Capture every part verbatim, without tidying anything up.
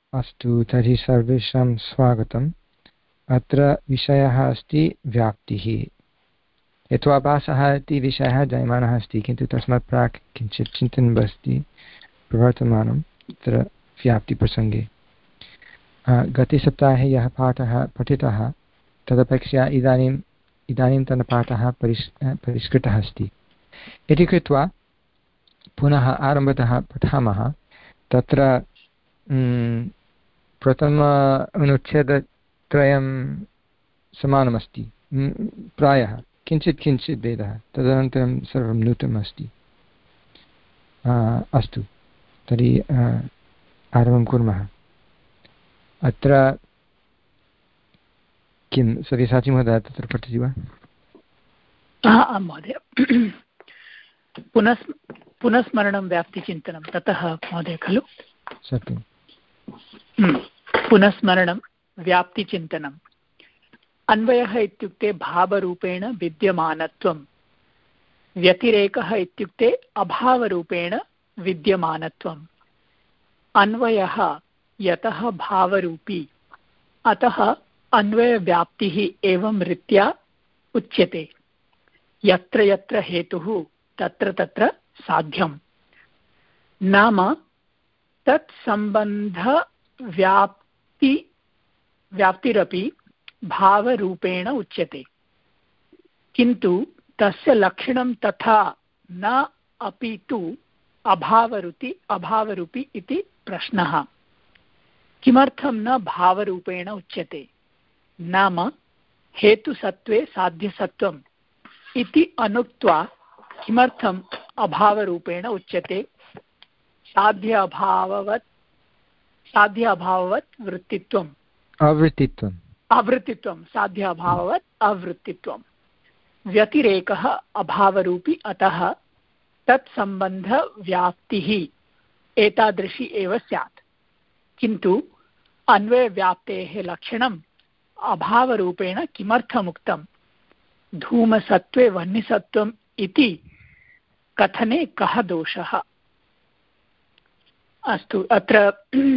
अस्तु, तर्हि सर्वेषां स्वागतम्। अत्र विषयः अस्ति व्याप्तिः। यत्वाभासः इति विषयः जायमानः अस्ति, किन्तु तस्मात् प्राक् किञ्चित् चिन्तनम् अस्ति प्रवर्तमानं तत्र व्याप्तिप्रसङ्गे। गतसप्ताहे यः पाठः पठितः तदपेक्षया इदानीम् इदानीन्तनपाठः परिष् परिष्कृतः अस्ति इति कृत्वा पुनः आरम्भतः पठामः। तत्र प्रथम अनुच्छेदत्रयं समानमस्ति प्रायः, किञ्चित् किञ्चित् भेदः, तदनन्तरं सर्वं नूतनम् अस्ति। अस्तु, तर्हि आरम्भं कुर्मः। अत्र किं सव्यसाची महोदय तत्र पठति वा? आं महोदय। पुनस् पुनस्मरणं व्याप्तिचिन्तनं ततः महोदय खलु? सत्यं। पुनस्मरणं व्याप्तिचिन्तनम्। अन्वयः इत्युक्ते भावरूपेण विद्यमानत्वं, व्यतिरेकः इत्युक्ते अभावरूपेण विद्यमानत्वम्। अन्वयः यतः भावरूपी, अतः अन्वयव्याप्तिः एवं रीत्या उच्यते। यत्र यत्र हेतुः तत्र तत्र साध्यं। नाम तत्सम्बन्धव्याप्ति व्याप्तिरपि भावरूपेण उच्यते, किन्तु तस्य लक्षणं तथा न अपि तु अभावरूपी अभावरूपी इति प्रश्नः। किमर्थं न भावरूपेण उच्यते? नाम हेतुसत्त्वे साध्यसत्त्वम् इति अनुक्त्वा किमर्थम् अभावरूपेण उच्यते? साध्य अभाववत् साध्य अभाववत् वृत्तित्वम् आवृत्तित्वम् आवृत्तित्वं साध्य अभाववत् अवृत्तित्वं। व्यतिरेकः अभावरूपी, अतः तत्सम्बन्धव्याप्तिः एतादृशी एव स्यात्। किन्तु अन्वयव्याप्तेः लक्षणम् अभावरूपेण किमर्थमुक्तं? धूमसत्त्वे वह्निसत्त्वम् इति कथने कः दोषः? अस्तु, अत्र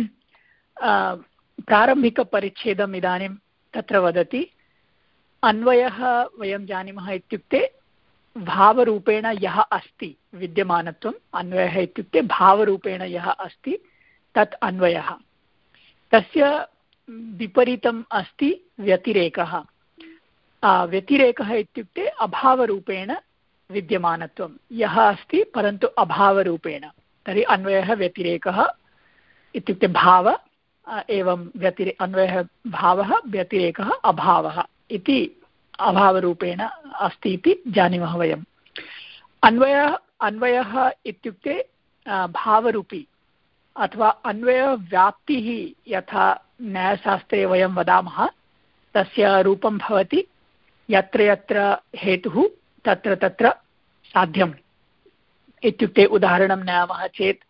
प्रारम्भिकपरिच्छेदम् इदानीं तत्र वदति। अन्वयः वयं जानीमः इत्युक्ते भावरूपेण यः अस्ति विद्यमानत्वम्। अन्वयः इत्युक्ते भावरूपेण यः अस्ति तत् अन्वयः। तस्य विपरीतम् अस्ति व्यतिरेकः। व्यतिरेकः इत्युक्ते अभावरूपेण विद्यमानत्वं, यः अस्ति परन्तु अभावरूपेण। तर्हि अन्वयः व्यतिरेकः इत्युक्ते भाव एवं व्यतिरे अन्वयः भावः, व्यतिरेकः अभावः इति अभावरूपेण अस्ति इति जानीमः वयम्। अन्वयः अन्वयः इत्युक्ते भावरूपी अथवा अन्वयव्याप्तिः, यथा न्यायशास्त्रे वयं वदामः तस्य रूपं भवति यत्र यत्र हेतुः तत्र तत्र साध्यम्। इत्युक्ते उदाहरणं नयामः चेत्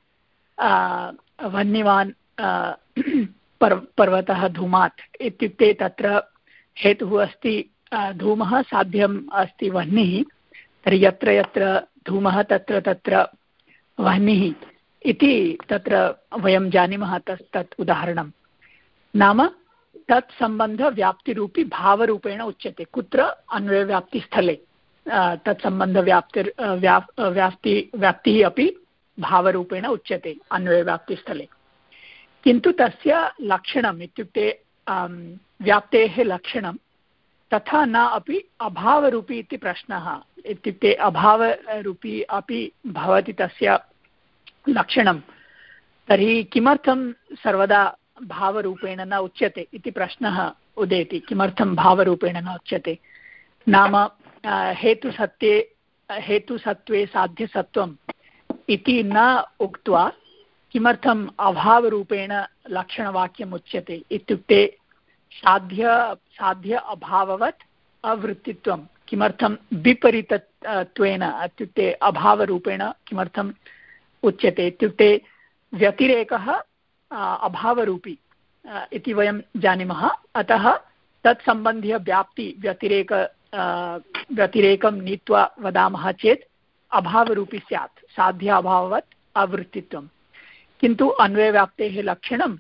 वह्निवान् पर्व पर्वतः धूमात् इत्युक्ते तत्र हेतुः अस्ति धूमः, साध्यम् अस्ति वह्निः। तर्हि यत्र यत्र धूमः तत्र तत्र वह्निः इति तत्र वयं जानीमः तत् तत् उदाहरणं। नाम तत् सम्बन्धव्याप्तिरूपी भावरूपेण उच्यते। कुत्र? अन्वयव्याप्तिस्थले तत्सम्बन्धव्याप्तिर् व्याप् व्याप्ति व्याप्तिः अपि भावरूपेण उच्यते अन्वयव्याप्तिस्थले। किन्तु तस्य लक्षणम् इत्युक्ते व्याप्तेः लक्षणं तथा न अपि अभावरूपी इति प्रश्नः। इत्युक्ते अभावरूपी अपि भवति तस्य लक्षणं। तर्हि किमर्थं सर्वदा भावरूपेण न उच्यते इति प्रश्नः उदेति। किमर्थं भावरूपेण न उच्यते? नाम हेतुसत्ये हेतुसत्त्वे साध्यसत्त्वम् इति न उक्त्वा किमर्थम् अभावरूपेण लक्षणवाक्यम् उच्यते? इत्युक्ते साध्य साध्य अभाववत् अवृत्तित्वं। किमर्थं विपरीतत्वेन इत्युक्ते अभावरूपेण किमर्थम् उच्यते? इत्युक्ते व्यतिरेकः अभावरूपी इति वयं जानीमः। अतः तत्सम्बन्ध्य व्याप्ति व्यतिरेक व्यतिरेकं नीत्वा वदामः चेत् अभावरूपी स्यात्, साध्य अभाववत् अवृत्तित्वं। किन्तु अन्वयव्याप्तेः लक्षणं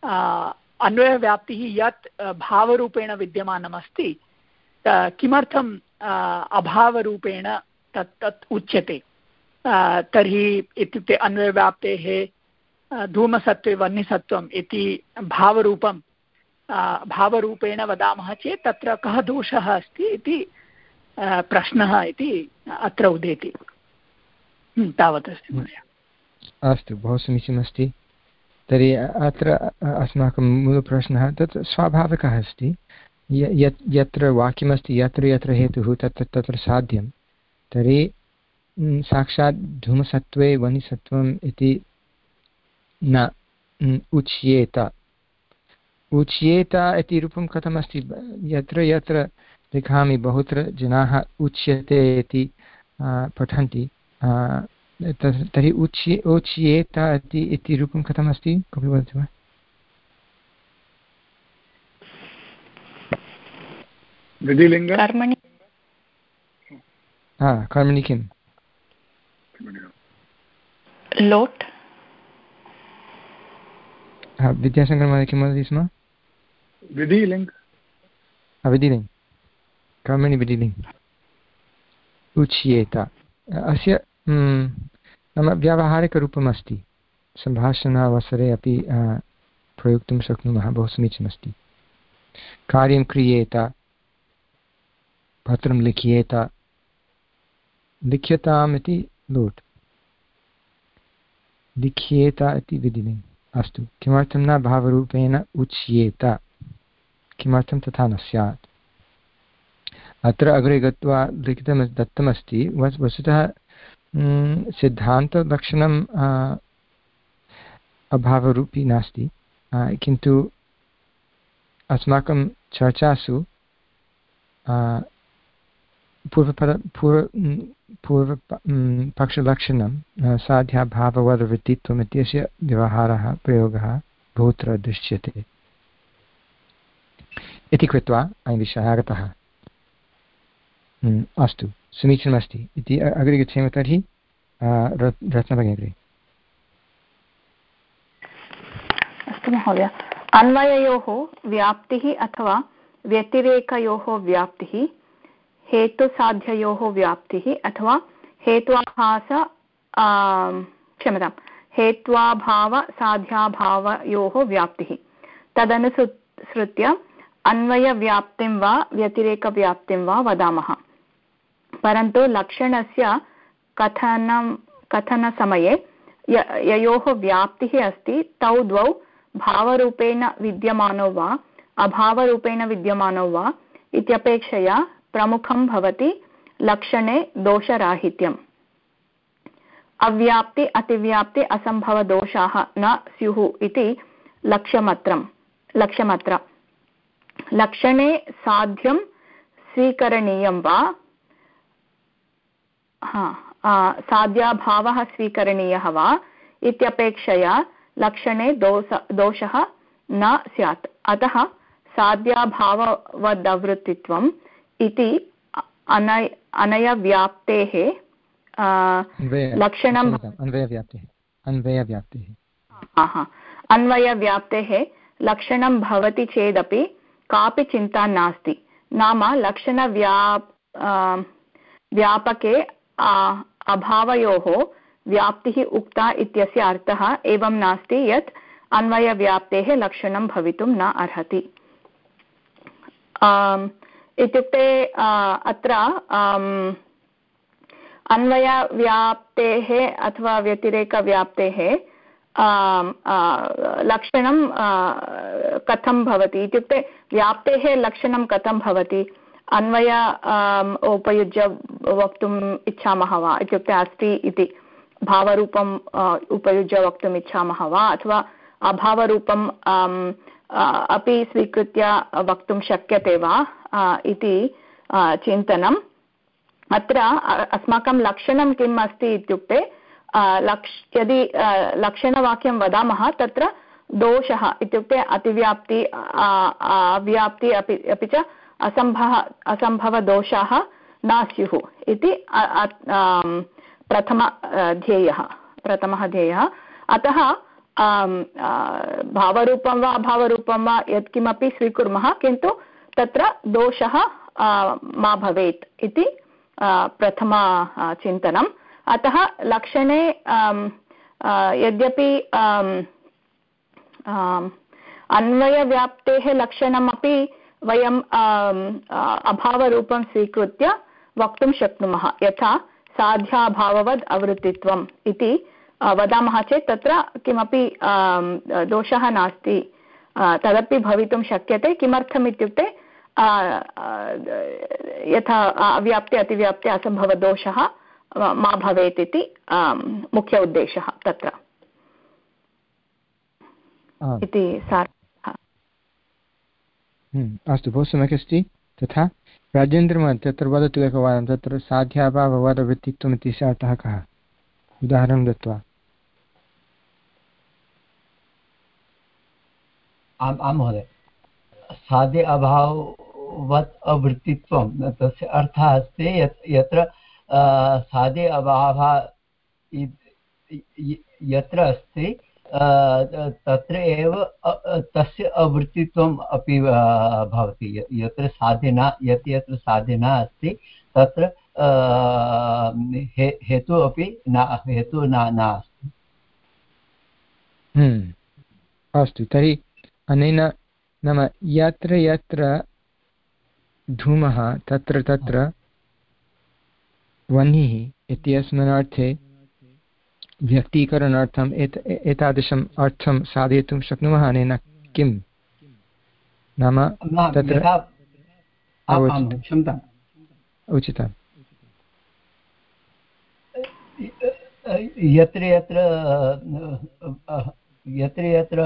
अन्वयव्याप्तिः यत् भावरूपेण विद्यमानमस्ति किमर्थम् अभावरूपेण तत् तत् उच्यते तर्हि इत्युक्ते अन्वयव्याप्तेः धूमसत्त्वे वह्निसत्त्वम् इति भावरूपं भावरूपेण वदामः चेत् तत्र कः दोषः अस्ति इति प्रश्नः इति अत्र उदेति। तावत् अस्ति महोदय। अस्तु, बहु समीचीनमस्ति। तर्हि अत्र अस्माकं मूलप्रश्नः तत् स्वाभाविकः अस्ति। यत् यत्र वाक्यमस्ति यत्र यत्र हेतुः तत्र तत्र साध्यं, तर्हि साक्षात् धूमसत्त्वे वह्निसत्त्वम् इति न उच्येत। उच्येत इति रूपं कथमस्ति? यत्र यत्र लिखामि बहुत्र जनाः उच्यते इति पठन्ति, तर्हि उच्ये उच्येत इति इति रूपं कथमस्ति? कोऽपि वदति वा? कर्मणि हा, कर्मणि किं? लोट्। हा, विद्याशङ्करमहोदय किं वदति स्म? विधिलिङ्ग्। विधिलिङ्ग्, कर्मणि विधिलिङ्ग् उच्येत। अस्य नाम व्यावहारिकरूपमस्ति, सम्भाषणावसरे अपि प्रयोक्तुं शक्नुमः। बहु समीचीनमस्ति। कार्यं क्रियेत, पत्रं लिख्येत, लिख्यताम् इति लोट्, लिख्येत इति विधिलिङ्ग्। अस्तु, किमर्थं न भावरूपेण उच्येत? किमर्थं तथा न स्यात्? अत्र अग्रे गत्वा लिखितं दत्तमस्ति, वस् वस्तुतः सिद्धान्तलक्षणम् अभावरूपी नास्ति, किन्तु अस्माकं चर्चासु पूर्वपद पूर्व पूर्वपक्षलक्षणं साध्याभाववद्वृत्तित्वम् इत्यस्य व्यवहारः प्रयोगः बहुत्र दृश्यते इति कृत्वा अयं विषयः आगतः। अस्तु, समीचीनमस्ति इति अग्रे गच्छेम। तर्हि रत्नभगिनी। अस्तु महोदय। अन्वययोः व्याप्तिः अथवा व्यतिरेकयोः व्याप्तिः, हेतुसाध्ययोः व्याप्तिः अथवा हेत्वाभास क्षम्यतां हेत्वाभावसाध्याभावयोः व्याप्तिः, तदनुसृत्य अन्वयव्याप्तिं वा व्यतिरेकव्याप्तिं वा वदामः। परन्तु लक्षणस्य कथनं कथनसमये ययोः व्याप्तिः अस्ति तौ द्वौ भावरूपेण विद्यमानो वा अभावरूपेण विद्यमानो वा इत्यपेक्षया प्रमुखं भवति लक्षणे दोषराहित्यम्। अव्याप्ति अतिव्याप्ति असम्भवदोषाः न स्युः इति लक्ष्यमत्रं लक्ष्यमत्र लक्षणे साध्यं स्वीकरणीयं वा हा साध्याभावः स्वीकरणीयः वा इत्यपेक्षया लक्षणे दोष दोषः न स्यात्। अतः साध्याभाववदवृत्तित्वम् इति अनय अनयव्याप्तेः लक्षणं अन्वयव्याप्तेः लक्षणं भवति चेदपि कापि चिन्ता नास्ति। नाम लक्षणव्याप् व्यापके अभावयोः व्याप्तिः उक्ता इत्यस्य अर्थः एवं नास्ति यत् अन्वयव्याप्तेः लक्षणं भवितुं न अर्हति। इत्युक्ते अत्र अन्वयव्याप्तेः अथवा व्यतिरेकव्याप्तेः लक्षणं कथं भवति इत्युक्ते व्याप्तेः लक्षणं कथं भवति? अन्वय उपयुज्य वक्तुम् इच्छामः वा इत्युक्ते अस्ति इति भावरूपम् उपयुज्य वक्तुम् इच्छामः वा अथवा अभावरूपं अपि स्वीकृत्य वक्तुं शक्यते वा इति चिन्तनम्। अत्र अस्माकं लक्षणं किम् अस्ति इत्युक्ते लक्ष यदि लक्षणवाक्यं वदामः तत्र दोषः इत्युक्ते अतिव्याप्ति अव्याप्ति अपि अपि च असम्भव असम्भवदोषाः न स्युः इति प्रथम ध्येयः प्रथमः ध्येयः। अतः भावरूपं वा अभावरूपं वा यत्किमपि स्वीकुर्मः, किन्तु तत्र दोषः मा भवेत् इति प्रथमा चिन्तनम्। अतः लक्षणे यद्यपि अन्वयव्याप्तेः लक्षणमपि वयं अभावरूपं स्वीकृत्य वक्तुं शक्नुमः, यथा साध्याभाववद् अवृत्तित्वम् इति वदामः चेत् तत्र किमपि दोषः नास्ति, तदपि भवितुं शक्यते। किमर्थम् इत्युक्ते यथा अव्याप्ते अतिव्याप्ते असम्भवदोषः मा भवेत् इति मुख्य उद्देशः तत्र इति सारः। अस्तु, बहु सम्यक् अस्ति। तथा राजेन्द्रमहोदय तत्र वदतु एकवारं, तत्र साध्याभाववद्वृत्तित्वम् इति अर्थः कः, उदाहरणं दत्त्वा। आम् आं महोदय, साध्य अभाववत् अवृत्तित्वं तस्य अर्थः अस्ति यत् यत्र साध्य अभावः यत्र अस्ति तत्र एव तस्य अवृत्तित्वम् अपि भवति। यत्र साध्य न यत् यत्र साध्य न अस्ति तत्र हेतु अपि न हेतु न नास्ति। अस्तु, तर्हि अनेन नाम यत्र यत्र धूमः तत्र तत्र वह्निः इत्यस्मिन् अर्थे व्यक्तीकरणार्थम् एत एतादृशम् अर्थं साधयितुं शक्नुमः। अनेन किं नाम तत्र उचितम् यत्र यत्र यत्र यत्र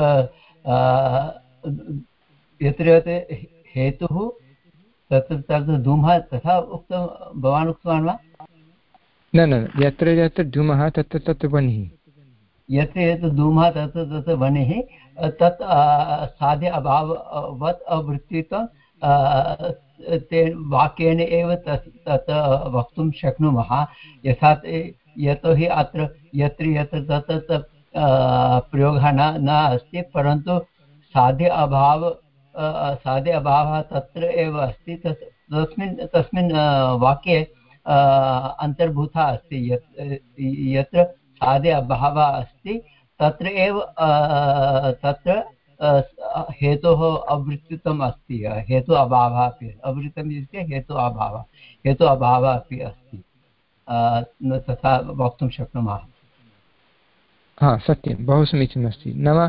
यत्र यत्र हेतुः तत्र तत्र धूमः, तथा उक्तं भवान् उक्तवान् वा? न न, यत्र यत्र धूमः तत्र तत्र वह्निः, यत्र यत्र धूमः तत्र तत्र वह्निः, तत् साध्य अभाववत् अवृत्तित्वं तेन वाक्येन एव तत् तत् वक्तुं शक्नुमः। यथा यतोहि अत्र यत्र यत्र तत्र प्रयोगः न न अस्ति, परन्तु साध्य अभाव साध्य अभावः तत्र एव अस्ति। तस् तस्मिन् तस्मिन् वाक्ये अन्तर्भूतः अस्ति। यत् यत्र साध्य अभावः अस्ति तत्र एव तत्र हेतोः अवृत्तित्वम् अस्ति। हेतु अभावः अपि, अवृत्तम् इत्युक्ते हेतु अभावः, हेतु अभावः अपि अस्ति, तथा वक्तुं शक्नुमः। हा, सत्यं, बहु समीचीनमस्ति। नाम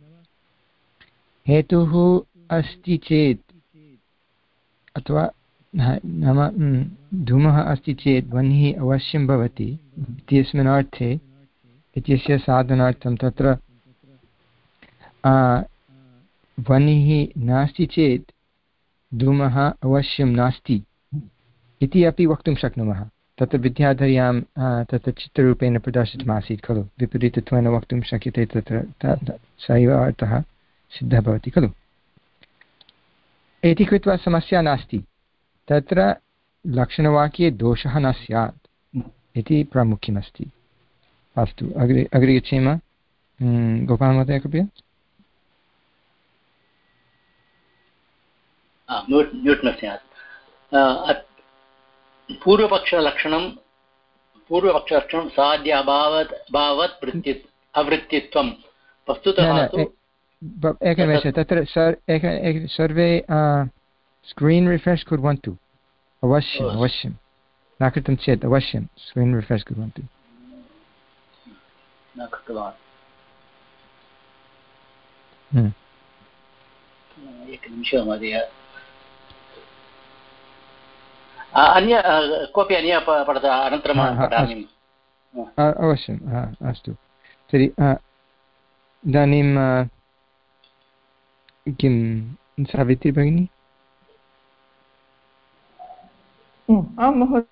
हेतुः अस्ति चेत् अथवा नाम धूमः अस्ति चेत् वह्निः अवश्यं भवति इत्यस्मिन् अर्थे इत्यस्य साधनार्थं तत्र वह्निः नास्ति चेत् धूमः अवश्यं नास्ति इति अपि वक्तुं शक्नुमः। तत्र विद्याधर्यां तत्र चित्ररूपेण प्रदर्शितमासीत् खलु, विपरीतत्वेन वक्तुं शक्यते, तत्र स एव अर्थः सिद्धः भवति खलु। इति कृत्वा समस्या नास्ति, तत्र लक्षणवाक्ये दोषः न स्यात् इति प्रामुख्यमस्ति। अस्तु, अग्रे अग्रे गच्छेम। गोपालमहोदय कृपया। म्यूट् न स्यात्। पूर्वपक्षलक्षणं पूर्वपक्षलक्षणं साध्य अभावत् अभावत् वृत्ति अवृत्तित्वं वस्तुतः तु एकनिमेषः, तत्र सर्वे स्क्रीन् रिफ्रेश् कुर्वन्तु, अवश्यम् अवश्यं, न कृतं चेत् अवश्यं स्क्रीन् रिफ्रेश् कुर्वन्तु। न कृतवान्, एकनिमिषः महोदय। अन्य कोऽपि अन्य पठति अनन्तरं पठामि। अवश्यम्, अस्तु तर्हि इदानीं किं सावित्री भगिनी? आं महोदय,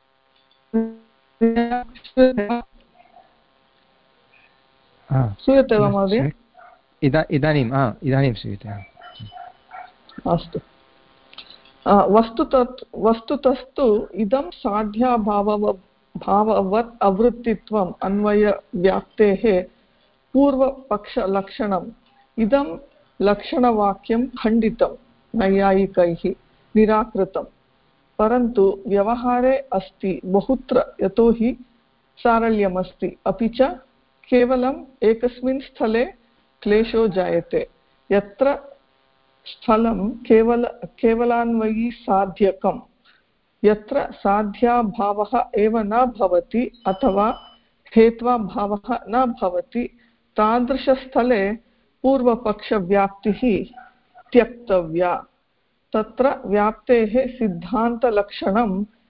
श्रूयते वा महोदय? इदानीम् इदानीं श्रूयते। अस्तु, वस्तुतः वस्तुतस्तु इदं साध्याभाव भाववत् अवृत्तित्वम् अन्वयव्याप्तेः पूर्वपक्षलक्षणम् इदं लक्षणवाक्यं खण्डितं नैयायिकैः निराकृतं परन्तु व्यवहारे अस्ति बहुत्र यतोहि सारल्यमस्ति अपि च केवलम् एकस्मिन् स्थले क्लेशो जायते यत्र स्थलं केवल केवलान्वयी साध्यकं यत्र साध्याभावः एव न भवति अथवा हेत्वाभावः न भवति तादृशस्थले पूर्वपक्षव्याप्तिः त्यक्तव्या तत्र व्याप्तेः सिद्धान्तलक्षणं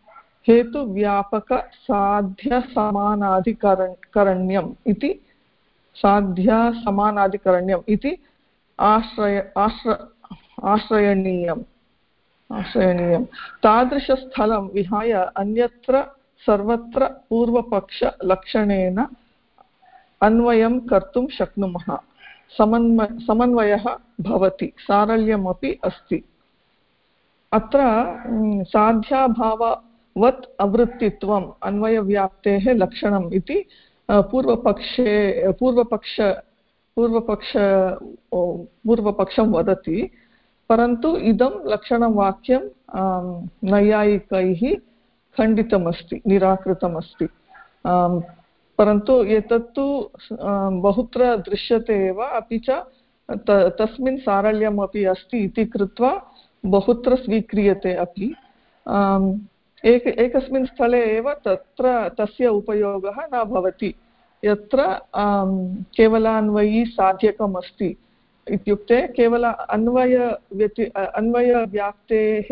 हेतुव्यापकसाध्यसमानाधिकरण्यम् इति साध्यसमानाधिकरण्यम् इति आश्रय आश्र आश्रयणीयम् आश्रयणीयं तादृशस्थलं विहाय अन्यत्र सर्वत्र पूर्वपक्षलक्षणेन अन्वयं कर्तुं शक्नुमः समन्वय समन्वयः भवति सारल्यमपि अस्ति अत्र साध्याभाववत् अवृत्तित्वम् अन्वयव्याप्तेः लक्षणम् इति पूर्वपक्षे पूर्वपक्ष पूर्वपक्ष पूर्वपक्षं वदति परन्तु इदं लक्षणं वाक्यं नैयायिकैः खण्डितमस्ति निराकृतमस्ति परन्तु एतत्तु बहुत्र दृश्यते एव अपि च तस्मिन् सारल्यमपि अस्ति इति कृत्वा बहुत्र स्वीक्रियते अपि एक एकस्मिन् स्थले एव तत्र तस्य उपयोगः न भवति यत्र केवलान्वयी साध्यकम् अस्ति इत्युक्ते केवल अन्वय व्यति अन्वयव्याप्तेः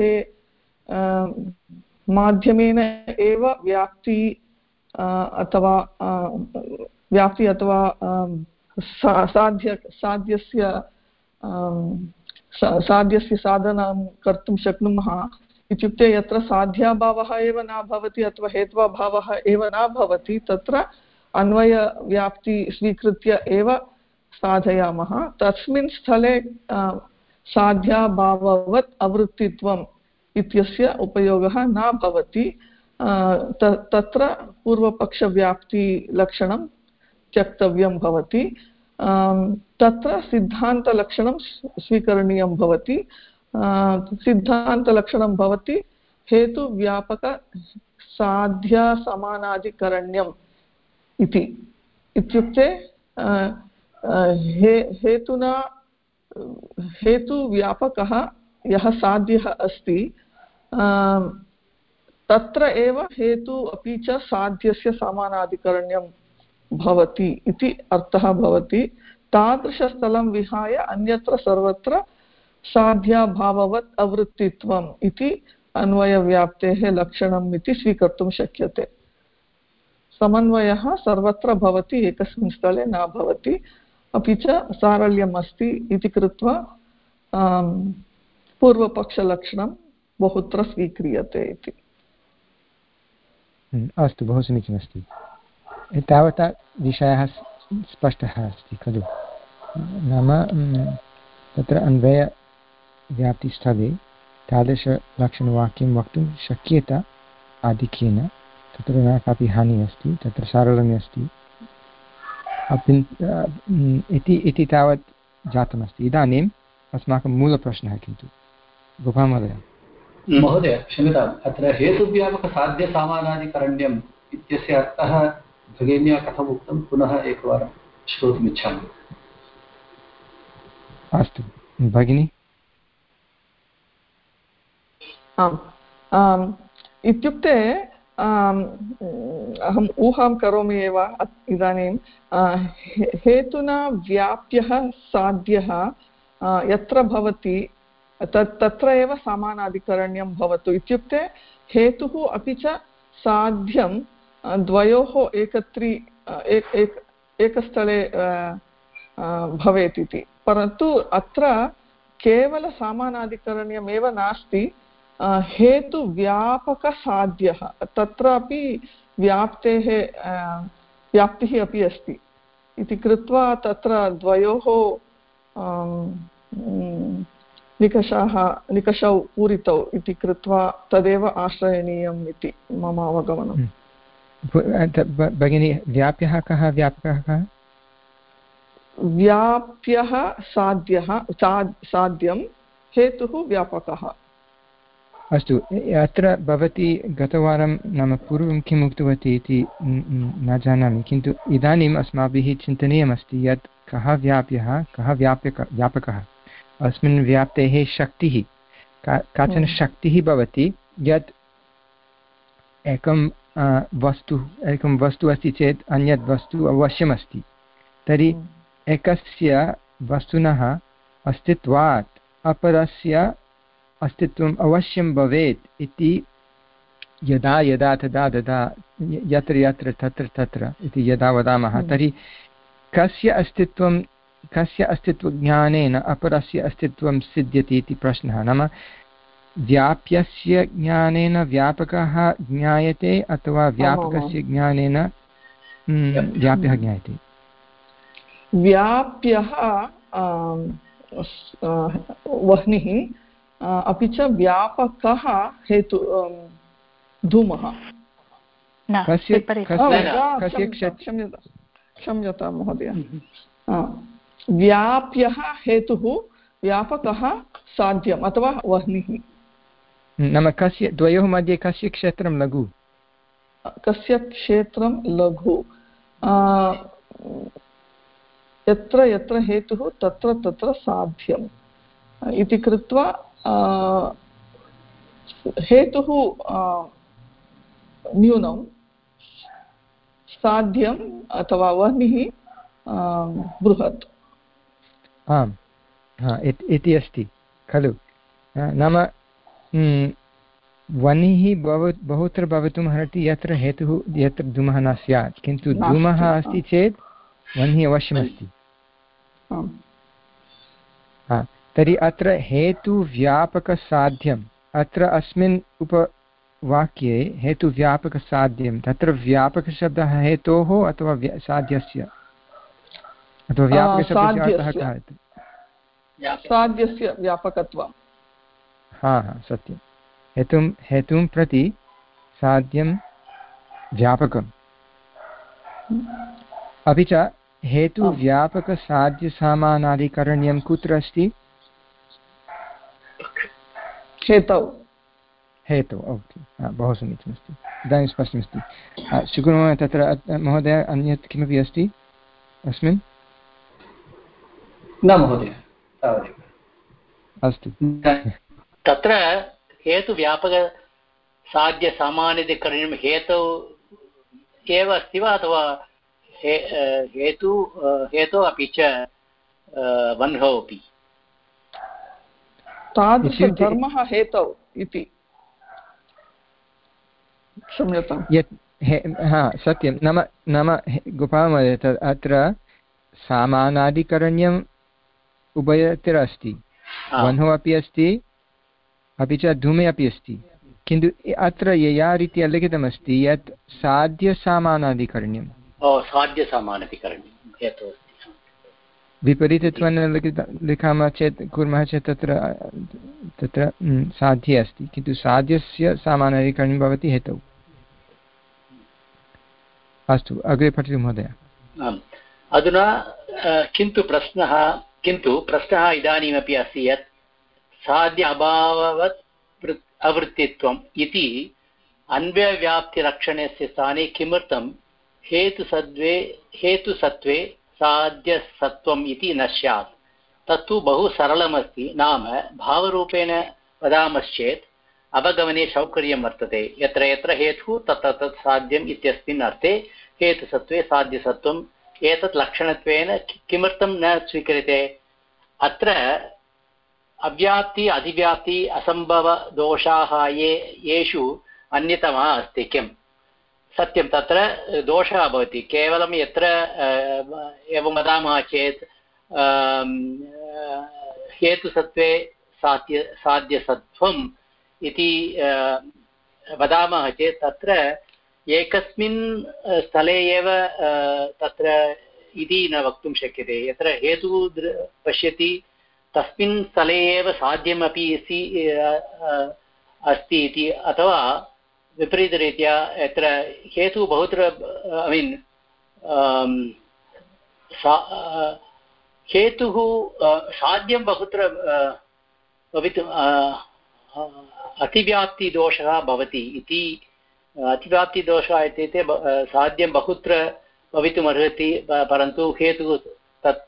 माध्यमेन एव व्याप्ति अथवा व्याप्ति अथवा साध्य साध्यस्य साध्यस्य साधनं कर्तुं शक्नुमः इत्युक्ते यत्र साध्याभावः एव न भवति अथवा हेत्वाभावः एव न भवति तत्र अन्वयव्याप्ति स्वीकृत्य एव साधयामः तस्मिन् स्थले साध्याभाववत् अवृत्तित्वम् इत्यस्य उपयोगः न भवति तत्र पूर्वपक्षव्याप्तिलक्षणं त्यक्तव्यं भवति तत्र सिद्धान्तलक्षणं स्वीकरणीयं भवति सिद्धान्तलक्षणं भवति हेतुव्यापकसाध्यसमानाधिकरण्यम् इति इत्युक्ते हे हेतुना हेतुव्यापकः यः साध्यः अस्ति तत्र एव हेतु अपि च साध्यस्य समानाधिकरण्यं भवति इति अर्थः भवति तादृशस्थलं विहाय अन्यत्र सर्वत्र साध्याभाववत् अवृत्तित्वम् इति अन्वयव्याप्तेः लक्षणम् इति स्वीकर्तुं शक्यते समन्वयः सर्वत्र भवति एकस्मिन् स्थले न भवति अपि च सारल्यम् अस्ति इति कृत्वा पूर्वपक्षलक्षणं बहुत्र स्वीक्रियते इति अस्तु बहु समीचीनमस्ति तावता विषयः स्पष्टः अस्ति खलु नाम तत्र अन्वयव्याप्तिस्थले तादृशलक्षणवाक्यं वक्तुं शक्येत आधिक्येन तत्र न कापि हानिः अस्ति तत्र सारल्यम् अस्ति इति इति तावत् जातमस्ति इदानीम् अस्माकं मूलप्रश्नः किन्तु गोपाल महोदय महोदय क्षम्यताम् अत्र हेतुव्यापकसाध्यसामानाधिकरण्यम् इत्यस्य अर्थः भगिन्या कथम् उक्तं पुनः एकवारं श्रोतुमिच्छामि अस्तु भगिनी आम् इत्युक्ते अहम् ऊहां करोमि एव इदानीं हेतुना व्याप्यः साध्यः यत्र भवति तत् तत्र एव समानाधिकरण्यं भवतु इत्युक्ते हेतुः अपि च साध्यं द्वयोः एकत्री एक एक एकस्थले भवेत् इति परन्तु अत्र केवलसमानाधिकरण्यमेव नास्ति हेतुव्यापकसाध्यः तत्रापि व्याप्तेः व्याप्तिः अपि अस्ति इति कृत्वा तत्र द्वयोः निकषाः निकषौ पूरितौ इति कृत्वा तदेव आश्रयणीयम् इति मम अवगमनम् भगिनी व्याप्यः कः व्यापकः कः व्याप्यः साध्यः साध्यं हेतुः व्यापकः। अस्तु, अत्र भवती गतवारं नाम पूर्वं किम् उक्तवती इति न जानामि, किन्तु इदानीम् अस्माभिः चिन्तनीयमस्ति यत् कः व्याप्यः कः व्यापक व्यापकः। अस्मिन् व्याप्तेः शक्तिः का काचन शक्तिः भवति यत् एकं वस्तु एकं वस्तु अस्ति चेत् अन्यत् वस्तु अवश्यमस्ति, तर्हि एकस्य वस्तुनः अस्तित्वात् अपरस्य अस्तित्वम् अवश्यं भवेत् इति यदा यदा तदा तदा यत्र यत्र तत्र तत्र इति यदा वदामः, तर्हि कस्य अस्तित्वं कस्य अस्तित्वज्ञानेन अपरस्य अस्तित्वं सिद्ध्यति इति प्रश्नः। नाम व्याप्यस्य ज्ञानेन व्यापकः ज्ञायते अथवा व्यापकस्य ज्ञानेन व्याप्यः ज्ञायते? व्याप्यः वह्निः अपि च व्यापकः हेतु धूमः। क्षम्यतां महोदय, व्याप्यः हेतुः व्यापकः साध्यम् अथवा वह्निः। नाम कस्य द्वयोः मध्ये कस्य क्षेत्रं लघु? कस्य क्षेत्रं लघु? यत्र यत्र हेतुः तत्र तत्र साध्यम् इति कृत्वा हेतुः न्यूनं, साध्यम् अथवा वह्निः बृहत्। आम्, इति अस्ति खलु। नाम वह्निः बहु बहुत्र भवितुम् अर्हति यत्र हेतुः यत्र धूमः न स्यात्, किन्तु धूमः अस्ति चेत् वह्निः अवश्यमस्ति। तर्हि अत्र हेतुव्यापकसाध्यम्, अत्र अस्मिन् उपवाक्ये हेतुव्यापकसाध्यं, तत्र व्यापकशब्दः हेतोः अथवा साध्यस्य अथवा व्यापकशब्दस्य अर्थः कः? साध्यस्य व्यापकत्वं। हा हा सत्यं, हेतुं हेतुं प्रति साध्यं व्यापकम्। अपि च हेतुव्यापकसाध्यसामानाधिकरण्यं कुत्र अस्ति? हेतौ। हेतौ, ओके, बहु समीचीनमस्ति, इदानीं स्पष्टमस्ति। स्वीकुर्मः। तत्र महोदय अन्यत् किमपि अस्ति अस्मिन्? न महोदय, तावदेव। अस्तु, तत्र हेतुव्यापकसाध्यसामानाधिकरण्यं हेतौ एव अस्ति वा अथवा हेतु हेतु अपि च वह्नौ अपि? तादृशधर्मः हेतौ इति। क्षम्यतां। यत् हा सत्यं, नाम नाम गोपालमहोदय, अत्र सामानाधिकरण्यम् उभयत्र अस्ति, वह्नौ अपि अस्ति अपि च धूमे अपि अस्ति, किन्तु अत्र यया रीत्या लिखितमस्ति यत् साध्यसामानाधिकरण्यं। साध्यसामानाधिकरण्यं हेतु अस्ति। विपरीतत्वेन लिखित लिखामः चेत् कुर्मः चेत् तत्र तत्र साध्ये अस्ति, किन्तु साध्यस्य सामानाधिकरणं भवति हेतौ। अस्तु, अग्रे पठतु महोदय। अधुना किन्तु प्रश्नः किन्तु प्रश्नः इदानीमपि अस्ति यत् साध्य अभाववत् अवृत्तित्वम् इति अन्वयव्याप्तिलक्षणस्य स्थाने किमर्थं हेतुसद्वे हेतुसत्त्वे साध्यसत्त्वम् इति न स्यात्? तत्तु बहु सरलमस्ति। नाम भावरूपेण वदामश्चेत् अवगमने सौकर्यं वर्तते। यत्र यत्र हेतुः तत्र तत् साध्यम् इत्यस्मिन् अर्थे हेतुसत्त्वे साध्यसत्त्वम् एतत् लक्षणत्वेन किमर्थं न स्वीक्रियते? अत्र अव्याप्ति अधिव्याप्ति असम्भवदोषाः ये येषु अन्यतमः अस्ति किम्? सत्यं, तत्र दोषः भवति केवलं यत्र एवं वदामः चेत् हेतुसत्त्वे साध्य साध्यसत्त्वम् इति वदामः चेत् तत्र एकस्मिन् स्थले एव तत्र इति न वक्तुं शक्यते। यत्र हेतुः पश्यति तस्मिन् स्थले एव साध्यमपि अस्ति इति, अथवा विपरीतरीत्या यत्र हेतुः बहुत्र ऐ मीन् हेतुः साध्यं बहुत्र भवितुम् अतिव्याप्तिदोषः भवति इति अतिव्याप्तिदोषः इत्युक्ते साध्यं बहुत्र भवितुमर्हति परन्तु हेतुः तत्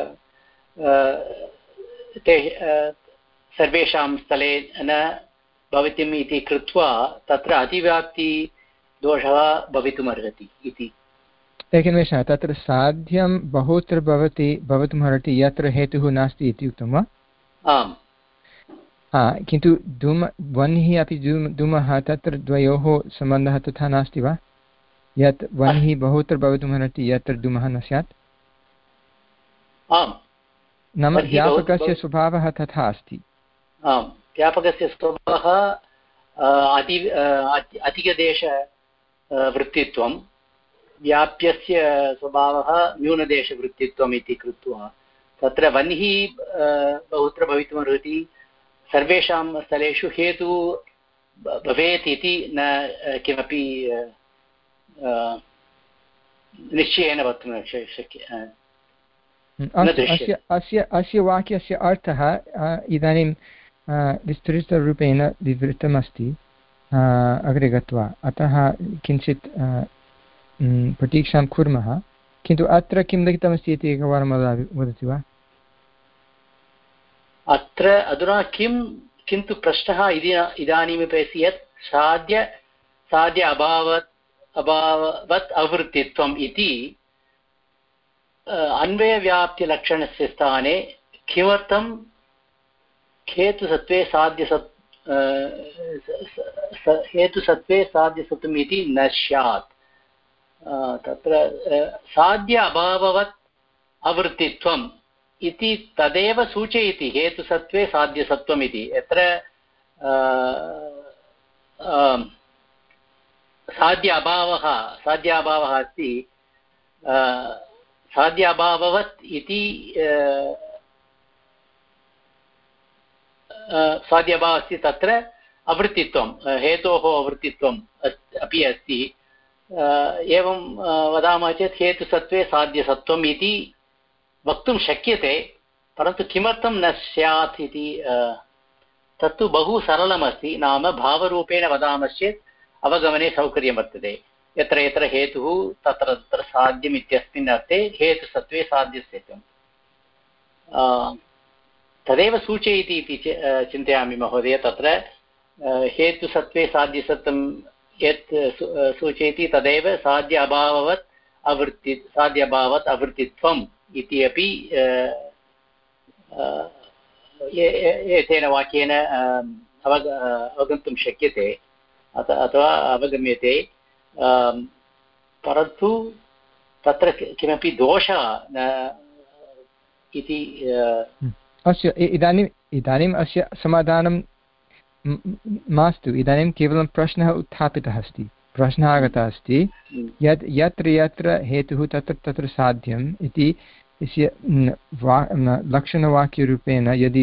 ते सर्वेषां स्थले न भवितुम् इति कृत्वा तत्र अतिव्याप्तिदोषः भवितुमर्हति इति। एकनिमेषः, तत्र साध्यं बहुत्र भवति भवितुमर्हति यत्र हेतुः नास्ति इति उक्तं वा? आम्। हा, किन्तु धूम वह्निः अपि धूमः तत्र द्वयोः सम्बन्धः तथा नास्ति वा? यत् वह्निः बहुत्र भवितुमर्हति यत्र धूमः न स्यात्? आम्। नाम व्यापकस्य स्वभावः तथा अस्ति। आम्, व्यापकस्य स्वभावः अति अधिकदेश वृत्तित्वं, व्याप्यस्य स्वभावः न्यूनदेशवृत्तित्वम् इति कृत्वा तत्र वह्निः बहुत्र भवितुमर्हति, सर्वेषां स्थलेषु हेतुः भवेत् इति न किमपि निश्चयेन वक्तुं न शक्यते। अस्य अस्य अस्य वाक्यस्य अर्थः इदानीं विस्तृतरूपेण विवृतमस्ति अग्रे गत्वा, अतः किञ्चित् प्रतीक्षां कुर्मः। किन्तु अत्र किं लिखितमस्ति इति एकवारं वदति वा? अत्र अधुना किं किन्तु प्रश्नः इदानीमपि अस्ति यत् साध्य साध्य अभावत् अभाववत् अवृत्तित्वम् इति अन्वयव्याप्तिलक्षणस्य स्थाने किमर्थं हेतुसत्त्वे साध्यसत् हेतुसत्त्वे साध्यसत्त्वम् इति न स्यात्। तत्र साध्य अभाववत् अवृत्तित्वम् इति तदेव सूचयति हेतुसत्त्वे साध्यसत्त्वम् इति। यत्र साध्य अभावः साध्य अभावः अस्ति, साध्य अभाववत् इति साध्य अभावः अस्ति, तत्र अवृत्तित्वं हेतोः अवृत्तित्वम् अपि अस्ति। एवं वदामः चेत् हेतुसत्त्वे साध्यसत्त्वम् इति वक्तुं शक्यते, परन्तु किमर्थं न स्यात् इति तत्तु बहु सरलमस्ति। नाम भावरूपेण वदामश्चेत् अवगमने सौकर्यं वर्तते। यत्र यत्र हेतुः तत्र तत्र साध्यम् इत्यस्मिन् अर्थे हेतुसत्त्वे साध्यसत्त्वम् तदेव सूचयति इति चिन्तयामि महोदय। तत्र हेतुसत्त्वे साध्यसत्त्वं यत् सूचयति तदेव साध्य अभाववत् अवृत्ति साध्य अभावत् अवृत्तित्वम् इति अपि एतेन वाक्येन अवग अवगन्तुं शक्यते अथवा अवगम्यते। परन्तु तत्र किमपि दोषः न इति अस्य इदानीम् इदानीम् अस्य समाधानं मास्तु। इदानीं केवलं प्रश्नः उत्थापितः अस्ति, प्रश्नः आगतः अस्ति यत् यत्र यत्र हेतुः तत्र तत्र साध्यम् इति इस्य वा लक्षणवाक्यरूपेण यदि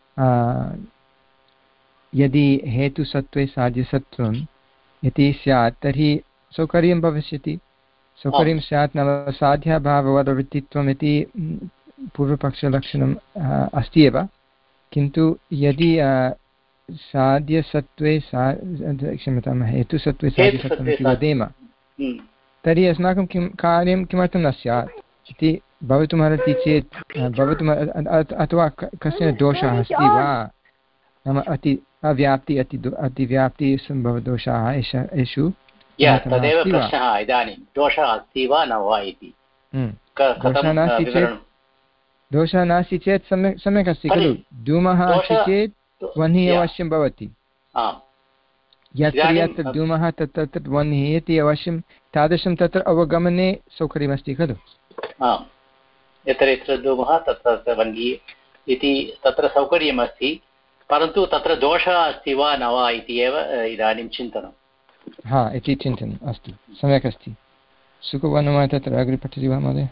यदि हेतुसत्त्वे साध्यसत्त्वम् इति स्यात् तर्हि सौकर्यं भविष्यति। सौकर्यं स्यात् नाम साध्याभाववद्वृत्तित्वम् इति पूर्वपक्षलक्षणम् अस्ति एव, किन्तु यदि साध्यसत्त्वे सा क्षम्यतां हेतुसत्त्वे साध्यसत्त्वम् इति वदेम तर्हि अस्माकं किं कार्यं किमर्थं न स्यात् इति भवितुमर्हति चेत् भवितुम् अथवा कश्चन दोषः अस्ति वा, नाम अति अव्याप्ति अति अतिव्याप्ति सम्भवदोषाः एषु तदेव प्रश्नः इदानीं। दोषः अस्ति वा न वा इति। दोषः नास्ति चेत् दोषः नास्ति चेत् सम्यक् सम्यक् अस्ति खलु। धूमः अस्ति चेत् वह्निः अवश्यं भवति। यत्र यत्र धूमः तत्र तत्र वह्निः इति अवश्यं तादृशं तत्र अवगमने सौकर्यमस्ति खलु। आम्, यत्र यत्र धूमः तत्र तत्र वह्निः इति तत्र सौकर्यमस्ति, परन्तु तत्र दोषः अस्ति वा न वा इति एव इदानीं चिन्तनं। हा इति चिन्तनम् अस्तु, सम्यक् अस्ति। सुखवर्णमः तत्र अग्रे पठति वा महोदय?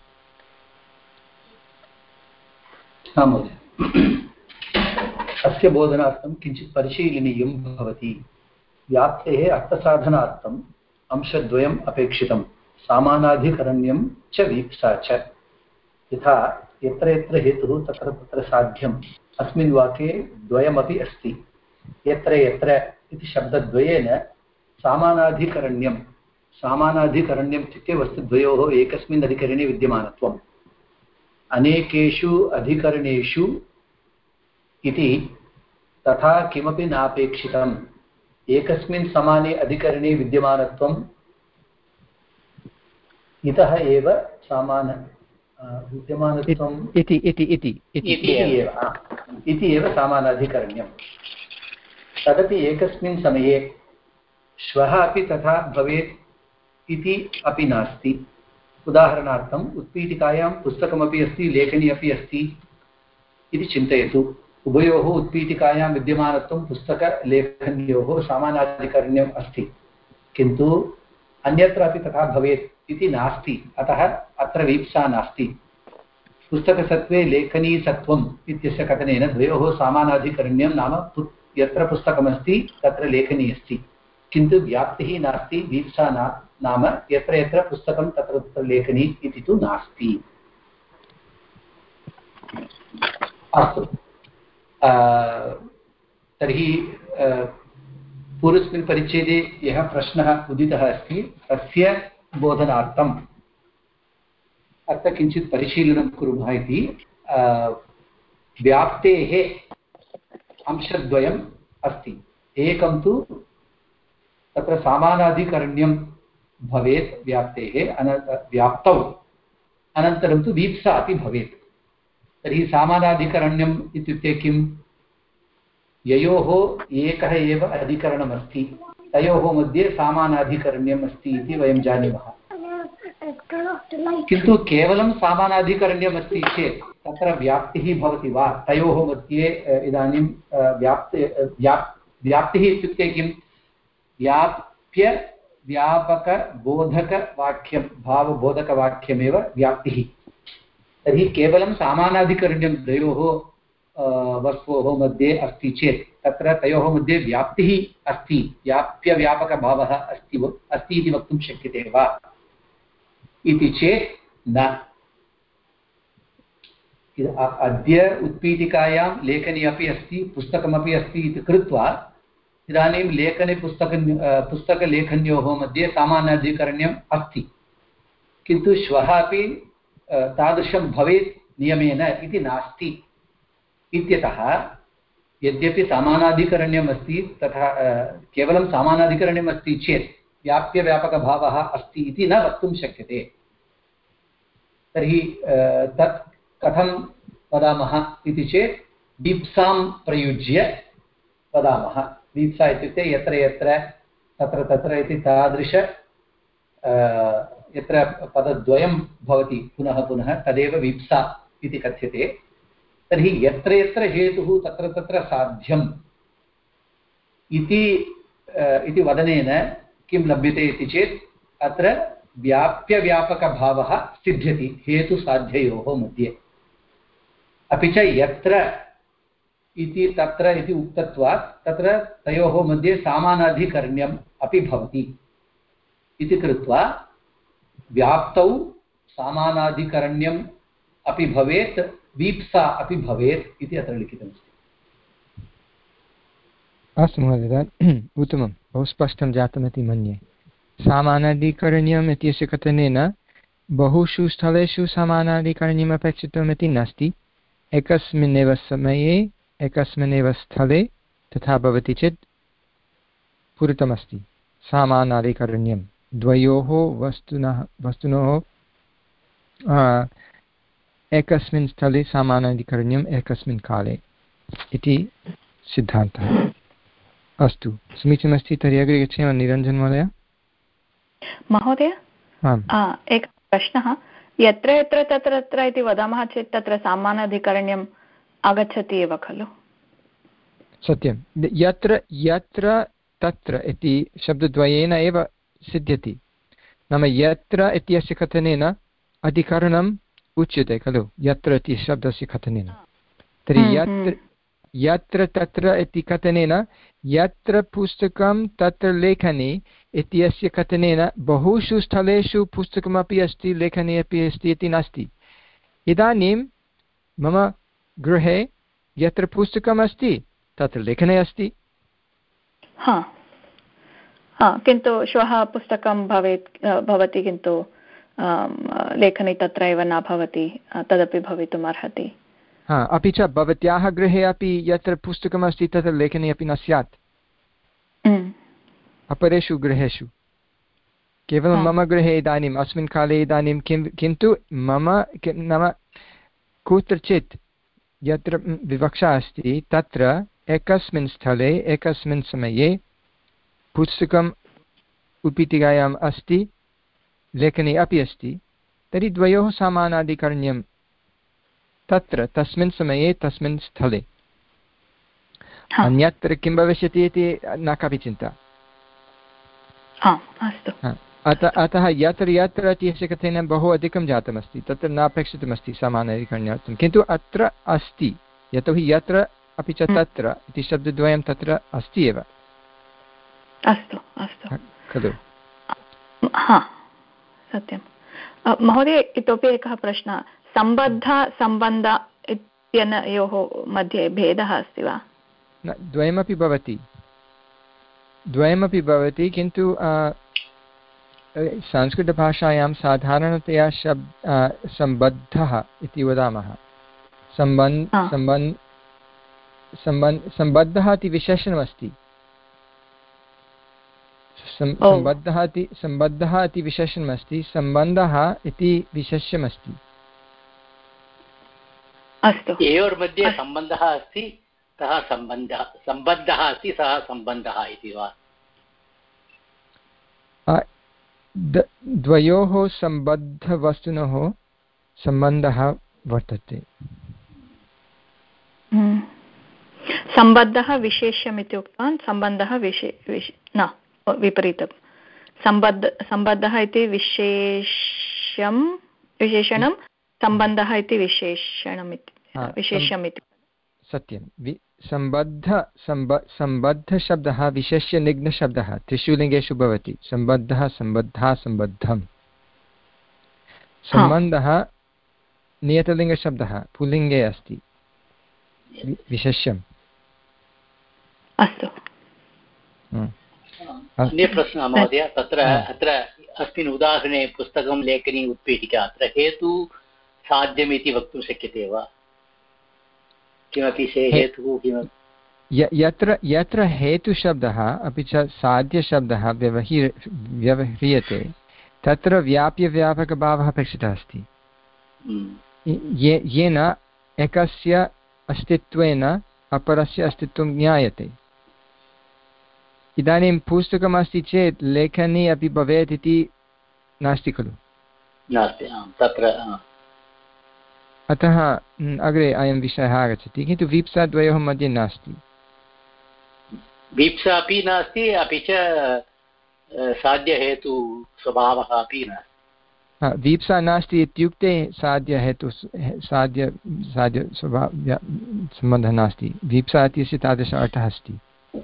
आं महोदय। अस्य बोधनार्थं किञ्चित् परिशीलनीयं भवति। व्याप्तेः अर्थसाधनार्थम् अंशद्वयम् अपेक्षितं, सामानाधिकरण्यं च वीप्सा च। यथा यत्र यत्र हेतुः तत्र तत्र साध्यम् अस्मिन् वाक्ये द्वयमपि अस्ति। यत्र यत्र इति शब्दद्वयेन सामानाधिकरण्यं सामानाधिकरण्यम् इत्युक्ते वस्तुद्वयोः एकस्मिन् अधिकरणे विद्यमानत्वम्। अनेकेषु अधिकरणेषु इति तथा किमपि नापेक्षितम्। एकस्मिन् समाने अधिकरणे विद्यमानत्वम् इतः एव सामान विद्यमानत्वम् इति इति इति इति एव सामानाधिकरण्यम्। तदपि एकस्मिन् समये श्वः अपि तथा भवेत् इति अपि नास्ति। उदाहरणार्थम् उत्पीठिकायां पुस्तकमपि अस्ति, लेखनी अपि अस्ति इति चिन्तयतु। उभयोः उत्पीठिकायां विद्यमानत्वं पुस्तकलेखन्योः सामानाधिकरण्यम् अस्ति, किन्तु अन्यत्रापि तथा भवेत् इति नास्ति। अतः अत्र वीप्सा नास्ति। पुस्तकसत्त्वे लेखनीसत्त्वम् इत्यस्य कथनेन द्वयोः सामानाधिकरण्यं नाम यत्र पुस्तकमस्ति तत्र लेखनी अस्ति, किन्तु व्याप्तिः नास्ति। वीप्सा ना नाम यत्र यत्र पुस्तकं तत्र तत्र लेखनी इति तु नास्ति। अस्तु, तर्हि पूर्वस्मिन् परिच्छेदे यः प्रश्नः उदितः अस्ति तस्य बोधनार्थम् अत्र किञ्चित् परिशीलनं कुर्मः इति। व्याप्तेः अंशद्वयम् अस्ति। एकं तु तत्र सामानाधिकरण्यं भवेत् व्याप्तेः, अन व्याप्तौ अनन्तरं तु वीप्सा अपि भवेत्। तर्हि सामानाधिकरण्यम् इत्युक्ते किं? ययोः एकः एव अधिकरणमस्ति तयोः मध्ये सामानाधिकरण्यम् अस्ति इति वयं जानीमः। किन्तु केवलं सामानाधिकरण्यम् अस्ति चेत् तत्र व्याप्तिः भवति वा? तयोः मध्ये इदानीं व्याप्ति व्याप् व्याप्तिः इत्युक्ते किं? व्याप्य व्यापकबोधकवाक्यं भावबोधकवाक्यमेव व्याप्तिः। तर्हि केवलं सामानाधिकरण्यं द्वयोः वस्तोः मध्ये अस्ति चेत् तत्र तयोः मध्ये व्याप्तिः अस्ति, व्याप्यव्यापकभावः अस्ति अस्ति इति वक्तुं शक्यते वा इति चेत् न। अद्य उत्पीठिकायां लेखनी अपि अस्ति, पुस्तकमपि अस्ति इति कृत्वा इदानीं लेखने पुस्तक पुस्तकलेखन्योः मध्ये सामानाधिकरण्यम् अस्ति, किन्तु श्वः अपि तादृशं भवेत् नियमेन इति नास्ति। इत्यतः यद्यपि सामानाधिकरण्यम् अस्ति तथा केवलं सामानाधिकरण्यम् अस्ति चेत् व्याप्यव्यापकभावः अस्ति इति न वक्तुं शक्यते। तर्हि तत् कथं वदामः इति चेत् वीप्सां प्रयुज्य वदामः। वीप्सा इत्युक्ते यत्र यत्र तत्र तत्र इति तादृश यत्र पदद्वयं भवति पुनः पुनः तदेव वीप्सा इति कथ्यते। तर्हि यत्र यत्र हेतुः तत्र तत्र साध्यम् इति इति वदनेन किं लभ्यते इति चेत् अत्र व्याप्यव्यापकभावः सिद्ध्यति हेतुसाध्ययोः मध्ये। अपि च यत्र इति तत्र इति उक्तत्वात् तत्र तयोः मध्ये सामानाधिकरण्यम् अपि भवति इति कृत्वा व्याप्तौ सामानाधिकरण्यम् अपि भवेत्, वीप्सा अपि भवेत् इति अत्र लिखितमस्ति। अस्तु महोदय, उत्तमं, बहु स्पष्टं जातमिति मन्ये। सामानाधिकरण्यम् इत्यस्य कथनेन बहुषु स्थलेषु सामानाधिकरण्यम् अपेक्षितम् इति नास्ति। एकस्मिन्नेव समये एकस्मिन्नेव स्थले तथा भवति चेत् पूरितमस्ति सामानाधिकरण्यं। द्वयोः वस्तुनः वस्तुनोः एकस्मिन् स्थले सामानाधिकरण्यम् एकस्मिन् काले इति सिद्धान्तः। अस्तु, समीचीनमस्ति। तर्हि अग्रे गच्छेम। निरञ्जन महोदय। महोदय, एकः प्रश्नः। यत्र यत्र तत्र तत्र इति वदामः चेत् तत्र सामानाधिकरण्यम् आगच्छति एव खलु? सत्यं। यत्र यत्र तत्र इति शब्दद्वयेन एव सिद्ध्यति। नाम यत्र इत्यस्य कथनेन अधिकरणम् उच्यते खलु, यत्र इति शब्दस्य कथनेन। तर्हि यत्र यत्र तत्र इति कथनेन यत्र पुस्तकं तत्र लेखनी इत्यस्य कथनेन बहुषु स्थलेषु पुस्तकमपि अस्ति, लेखनी अपि अस्ति इति नास्ति। इदानीं मम गृहे यत्र पुस्तकम् अस्ति तत्र लेखनी अस्ति। हा हा किन्तु श्वः पुस्तकं भवेत् भवति किन्तु लेखनी तत्र एव न भवति, तदपि भवितुम् अर्हति। हा अपि च भवत्याः गृहे अपि यत्र पुस्तकमस्ति तत्र लेखनी अपि न स्यात् अपरेषु गृहेषु। केवलं मम गृहे इदानीम् अस्मिन् काले इदानीं किं किन्तु मम नाम कुत्रचित् यत्र विवक्षा अस्ति तत्र एकस्मिन् स्थले एकस्मिन् समये पुस्तकम् उत्पीठिकायाम् अस्ति, लेखनी अपि अस्ति, तर्हि द्वयोः समानाधिकरण्यं तत्र तस्मिन् समये तस्मिन् स्थले। अन्यत्र किं भविष्यति इति न कापि चिन्ता। अतः अतः यत्र यत्र इत्यस्य कथनेन बहु अधिकं जातमस्ति, तत्र नापेक्षितमस्ति समानाधिकरण्यार्थं, किन्तु अत्र अस्ति, यतोहि यत्र अपि च तत्र इति शब्दद्वयं तत्र अस्ति एव। अस्तु अस्तु खलु? हा सत्यं। महोदय, इतोपि एकः प्रश्नः, सम्बद्ध सम्बन्ध इत्यनयोः मध्ये भेदः अस्ति वा? न, द्वयमपि भवति, द्वयमपि भवति, किन्तु संस्कृतभाषायां साधारणतया शब् सम्बद्धः इति वदामः। सम्बन् सम्बन् सम्बन् सम्बद्धः इति विशेषणमस्ति, सम्बद्धः इति सम्बद्धः इति विशेषणमस्ति, सम्बन्धः इति विशेष्यमस्ति। अस्तु, तयोर्मध्ये सम्बन्धः अस्ति, सः सम्बन्धः सम्बद्धः अस्ति, सः सम्बन्धः इति वा? द्वयोः सम्बद्धवस्तुनोः सम्बन्धः वर्तते। सम्बद्धः विशेष्यम् इति उक्तवान्, सम्बन्धः विशे न विपरीतं। सम्बद्ध सम्बद्धः इति विशेष्यं विशेषणं, सम्बन्धः इति विशेषणम् इति विशेष्यम् इति। सत्यं। सम्बद्ध सम्ब सम्बद्धशब्दः विशेष्यनिघ्नशब्दः त्रिषु लिङ्गेषु भवति। सम्बद्धः, सम्बद्धा, सम्बद्धं। सम्बन्धः नियतलिङ्गशब्दः पुल्लिङ्गे अस्ति, विशेष्यम्। अस्तु। अन्य प्रश्नः महोदय, तत्र अत्र अस्मिन् उदाहरणे पुस्तकं लेखनी उत्पीठिका, अत्र हेतु साध्यमिति वक्तुं शक्यते वा? किमपि हेतुः किमपि यत्र यत्र हेतुशब्दः अपि च साध्यशब्दः व्यवहि व्यवह्रियते तत्र व्याप्यव्यापकभावः अपेक्षितः अस्ति, ये येन एकस्य अस्तित्वेन अपरस्य अस्तित्वं ज्ञायते। इदानीं पुस्तकमस्ति चेत् लेखनी अपि भवेत् इति नास्ति खलु? नास्ति तत्र। अतः अग्रे अयं विषयः आगच्छति, किन्तु वीप्सा द्वयोः मध्ये नास्ति। वीप्सा अपि नास्ति, अपि च साध्यहेतु स्वभावः अपि नास्ति। वीप्सा नास्ति इत्युक्ते साध्यहेतु साध्य साध्य स्वभाव सम्बन्धः नास्ति। वीप्सा इत्यस्य तादृश अर्थः अस्ति।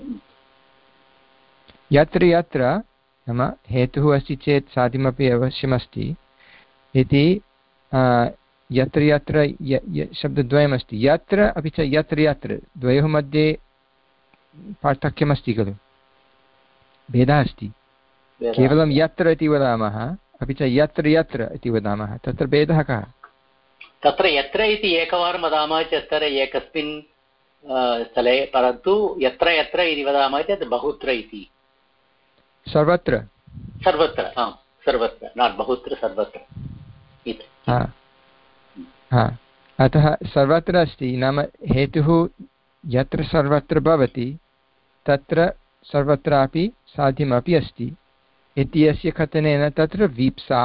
यत्र यत्र नाम हेतुः अस्ति चेत् साध्यमपि अवश्यमस्ति इति। यत्र यत्र शब्दद्वयमस्ति, यत्र अपि च यत्र यत्र द्वयोः मध्ये पार्थक्यमस्ति खलु, भेदः अस्ति। केवलं यत्र इति वदामः, अपि च यत्र यत्र इति वदामः, तत्र भेदः कः? तत्र यत्र इति एकवारं वदामः चेत् तत्र एकस्मिन् स्थले, परन्तु यत्र यत्र इति वदामः चेत् बहुत्र इति। सर्वत्र सर्वत्र आम्, सर्वत्र न बहुत्र, सर्वत्र इति। हा, अतः सर्वत्र अस्ति, नाम हेतुः यत्र सर्वत्र भवति तत्र सर्वत्रापि साध्यमपि अस्ति इति अस्य कथनेन तत्र वीप्सा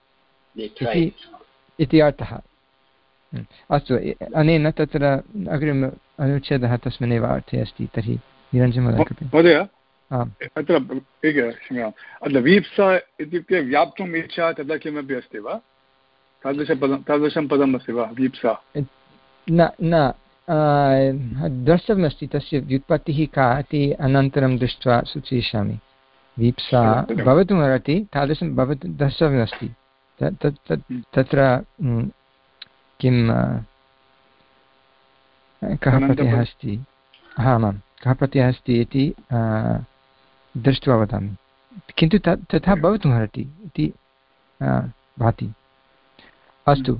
इति अर्थः। अस्तु, अनेन तत्र अग्रिम अनुच्छेदः तस्मिन्नेव अर्थे अस्ति। तर्हि निरञ्जनमहोदय, अत्र अत्र वीप्सा इत्युक्ते व्याप्तुम् इच्छा, तदा किमपि अस्ति वा? तादृशपदं तादृशं पदम् अस्ति वा वीप्सा? न न द्रष्टव्यमस्ति तस्य व्युत्पत्तिः का इति अनन्तरं दृष्ट्वा सूचयिष्यामि। वीप्सा भवितुमर्हति, तादृशं भवतु द्रष्टव्यमस्ति। तत्र किं कः प्रत्ययः अस्ति आमां कः प्रत्ययः अस्ति इति दृष्ट्वा वदामि किन्तु तत् तथा भवितुमर्हति इति भाति अस्तु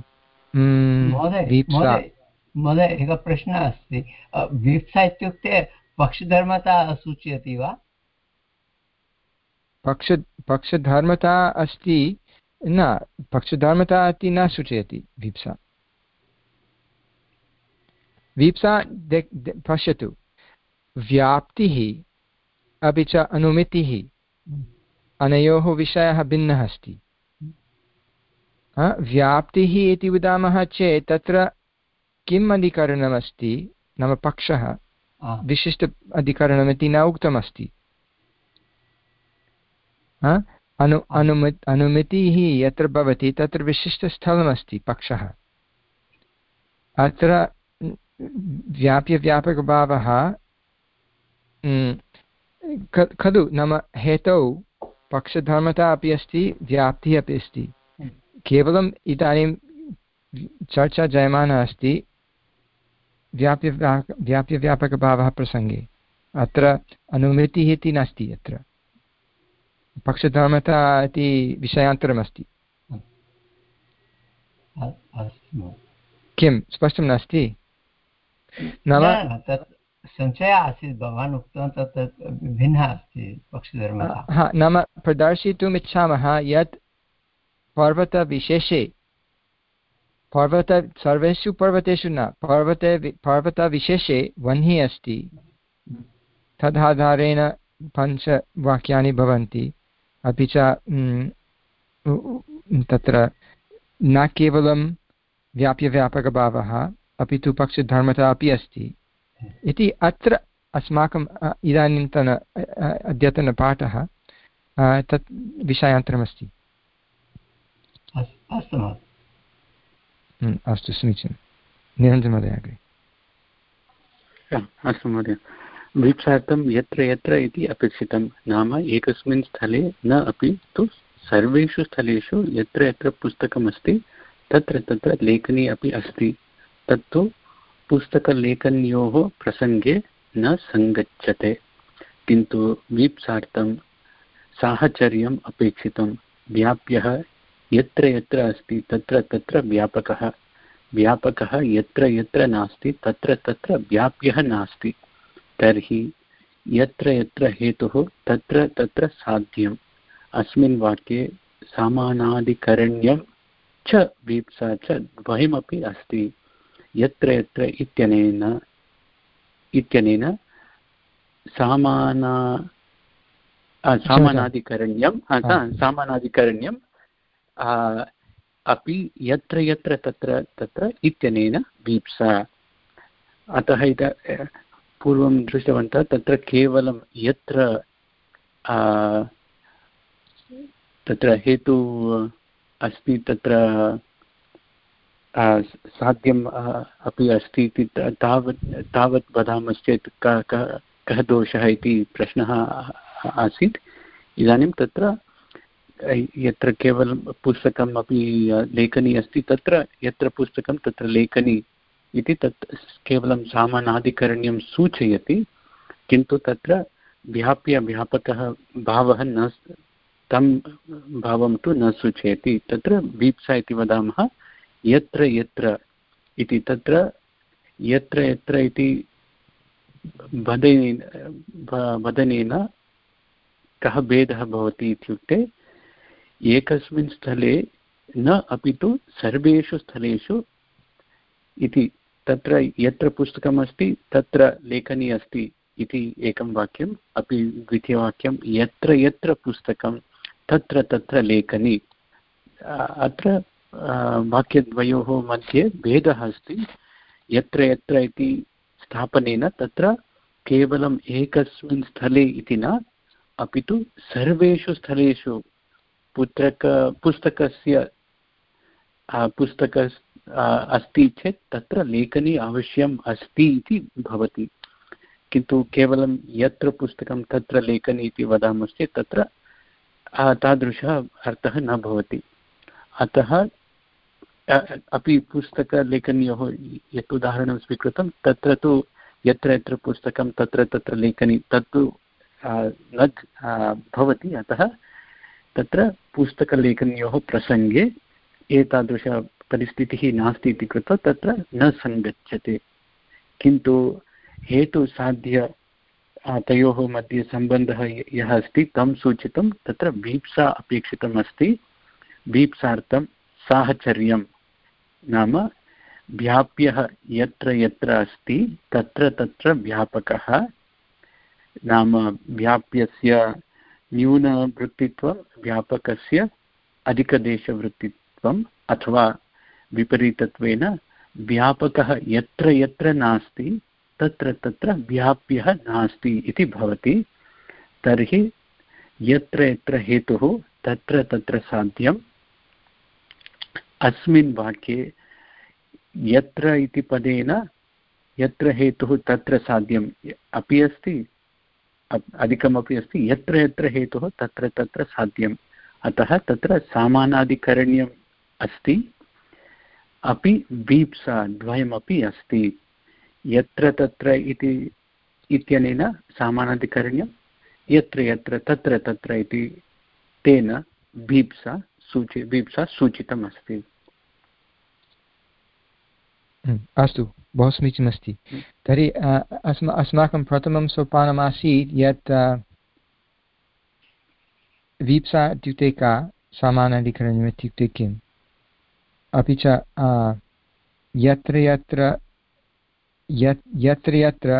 महोदय एकः प्रश्नः अस्ति वीप्सा इत्युक्ते पक्षधर्मता सूचयति वा पक्ष पक्षधर्मता अस्ति न पक्षधर्मता इति न सूचयति वीप्सा वीप्सा पश्यतु व्याप्तिः अपि च अनुमितिः अनयोः विषयः भिन्नः अस्ति व्याप्तिः इति वदामः चेत् तत्र किम् अधिकरणमस्ति नाम पक्षः विशिष्ट अधिकरणमिति न उक्तमस्ति अनु अनुमि अनुमितिः यत्र भवति तत्र विशिष्टस्थलमस्ति पक्षः अत्र व्याप्यव्यापकभावः खलु नाम हेतौ पक्षधर्मता अपि अस्ति व्याप्तिः अपि अस्ति केवलम् इदानीं चर्चा जायमाना अस्ति व्याप्य व्याप्यव्यापकभावः प्रसङ्गे अत्र अनुमितिः इति नास्ति अत्र पक्षधर्मता इति विषयान्तरमस्ति किं स्पष्टं नास्ति नाम संशयः आसीत् भवान् उक्तवान् तत् भिन्नः अस्ति पक्षधर्मता हा नाम प्रदर्शयितुम् इच्छामः यत् पर्वतविशेषे पर्वत सर्वेषु पर्वतेषु न पर्वते पर्वतविशेषे वह्निः अस्ति तदाधारेण पञ्चवाक्यानि भवन्ति अपि च तत्र न केवलं व्याप्यव्यापकभावः अपि तु पक्षधर्मता अपि अस्ति इति अत्र अस्माकम् इदानीन्तन अद्यतनपाठः तत् विषयान्तरमस्ति अस्तु अस्तु समीचीनं निरञ्जनमहोदय अग्रे अस्तु महोदय वीप्सार्थं यत्र यत्र इति अपेक्षितं नाम एकस्मिन् स्थले न अपि तु सर्वेषु स्थलेषु यत्र यत्र पुस्तकमस्ति तत्र तत्र लेखनी अपि अस्ति तत्तु पुस्तकलेखन्योः प्रसङ्गे न सङ्गच्छते किन्तु वीप्सार्थं साहचर्यम् अपेक्षितं व्याप्यः यत्र यत्र अस्ति तत्र तत्र व्यापकः व्यापकः यत्र यत्र नास्ति तत्र तत्र व्याप्यः नास्ति तर्हि यत्र यत्र हेतुः तत्र तत्र साध्यम् अस्मिन् वाक्ये समानाधिकरण्यं च वीप्सा च द्वयमपि अस्ति यत्र यत्र इत्यनेन इत्यनेन समाना समानाधिकरण्यं समानाधिकरण्यं अपि यत्र यत्र तत्र तत्र इत्यनेन वीप्सा अतः इत पूर्वं दृष्टवन्तः तत्र केवलं यत्र तत्र हेतु अस्ति तत्र साध्यम् अपि अस्ति इति तावत् तावत् वदामश्चेत् कः कः दोषः इति प्रश्नः आसीत् इदानीं तत्र यत्र केवलं पुस्तकम् अपि लेखनी अस्ति तत्र यत्र पुस्तकं तत्र लेखनी इति तत् केवलं सामानाधिकरण्यं सूचयति किन्तु तत्र व्याप्य व्यापकः भावः न तं भावं तु न सूचयति तत्र वीप्सा इति वदामः यत्र यत्र इति तत्र यत्र यत्र इति वदनेन वदनेन कः भेदः भवति इत्युक्ते एकस्मिन् स्थले न अपि तु सर्वेषु स्थलेषु इति तत्र यत्र पुस्तकमस्ति तत्र लेखनी अस्ति इति एकं वाक्यम् अपि द्वितीयवाक्यं यत्र यत्र पुस्तकं तत्र तत्र लेखनी अत्र वाक्यद्वयोः मध्ये भेदः अस्ति यत्र यत्र इति स्थापनेन तत्र केवलम् एकस्मिन् स्थले इति न अपि तु सर्वेषु स्थलेषु पुत्रक पुस्तकस्य पुस्तक अस्ति चेत् तत्र लेखनी अवश्यम् अस्ति इति भवति किन्तु केवलं यत्र पुस्तकं तत्र लेखनी इति वदामश्चेत् तत्र तादृशः अर्थः न भवति अतः अपि पुस्तकलेखन्योः यत् उदाहरणं स्वीकृतं तत्र तु यत्र यत्र पुस्तकं तत्र तत्र लेखनी तत्तु न भवति, अतः तत्र पुस्तकलेखन्योः प्रसङ्गे एतादृशपरिस्थितिः नास्ति इति कृत्वा तत्र न सङ्गच्छते। किन्तु हेतुसाध्य तयोः मध्ये सम्बन्धः यः अस्ति तं सूचितं तत्र भीप्सा अपेक्षितम् अस्ति। भीप्सार्थं साहचर्यं नाम व्याप्यः यत्र यत्र अस्ति तत्र तत्र व्यापकः, नाम व्याप्यस्य न्यूनवृत्तित्वं व्यापकस्य अधिकदेशवृत्तित्वम्, अथवा विपरीतत्वेन व्यापकः यत्र यत्र नास्ति तत्र तत्र व्याप्यः नास्ति इति भवति। तर्हि यत्र यत्र हेतुः तत्र तत्र साध्यम्। अस्मिन् वाक्ये यत्र इति पदेन यत्र हेतुः तत्र साध्यम् अपि अस्ति, अधिकमपि अस्ति, यत्र यत्र हेतुः तत्र तत्र साध्यम्। अतः तत्र सामानाधिकरण्यम् अस्ति, अपि वीप्सा द्वयमपि अस्ति। यत्र तत्र इति इत्यनेन सामानाधिकरण्यं, यत्र यत्र तत्र तत्र इति तेन वीप्सा सूचि वीप्सा सूचितम् अस्ति। अस्तु, बहु समीचीनमस्ति। तर्हि अस्मा अस्माकं प्रथमं सोपानमासीत् यत् वीप्सा इत्युक्ते का, सामानाधिकरण्यम् इत्युक्ते किम्, अपि च यत्र यत्र यत् यत्र यत्र